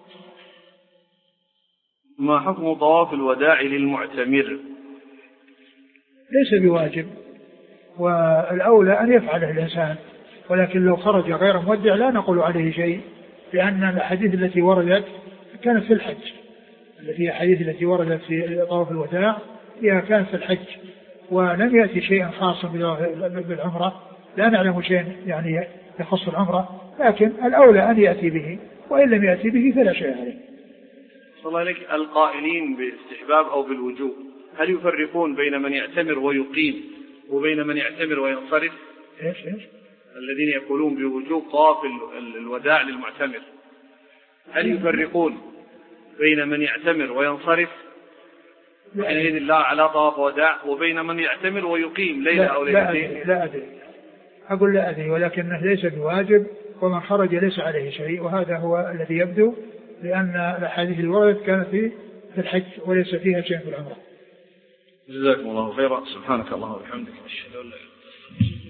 ما حكم طواف الوداع للمعتمر؟ ليس بواجب، والأولى أن يفعله الإنسان، ولكن لو خرج غير مودع لا نقول عليه شيء، لأن الحديث التي وردت كانت في الحج، التي الحديث التي وردت في طواف الوداع هي كانت في الحج، ولم يأتي شيء خاص بالعمرة، لا نعلم شيء يعني يخص العمرة، لكن الأولى أن يأتي به، وإن لم يأتي به فلا شيء عليه. صلى الله عليك. القائلين باستحباب أو بالوجوب هل يفرقون بين من يعتمر ويقيم وبين من يعتمر وينصرف؟ إيش إيش؟ الذين يقولون بوجوب طواف الوداع للمعتمر هل يفرقون بين من يعتمر وينصرف بإذن الله على طواف وداع وبين من يعتمر ويقيم ليلة أو ليلتين؟ لا أدري، أقول لا أدري، ولكنه ليس بواجب، ومن خرج ليس عليه شيء، وهذا هو الذي يبدو، لأن الأحاديث الوارد كانت في الحج وليس فيها شيء في العمرة. جزاكم الله خيرا. سبحانك اللهم وبحمدك أشهد أن لا إله إلا أنت.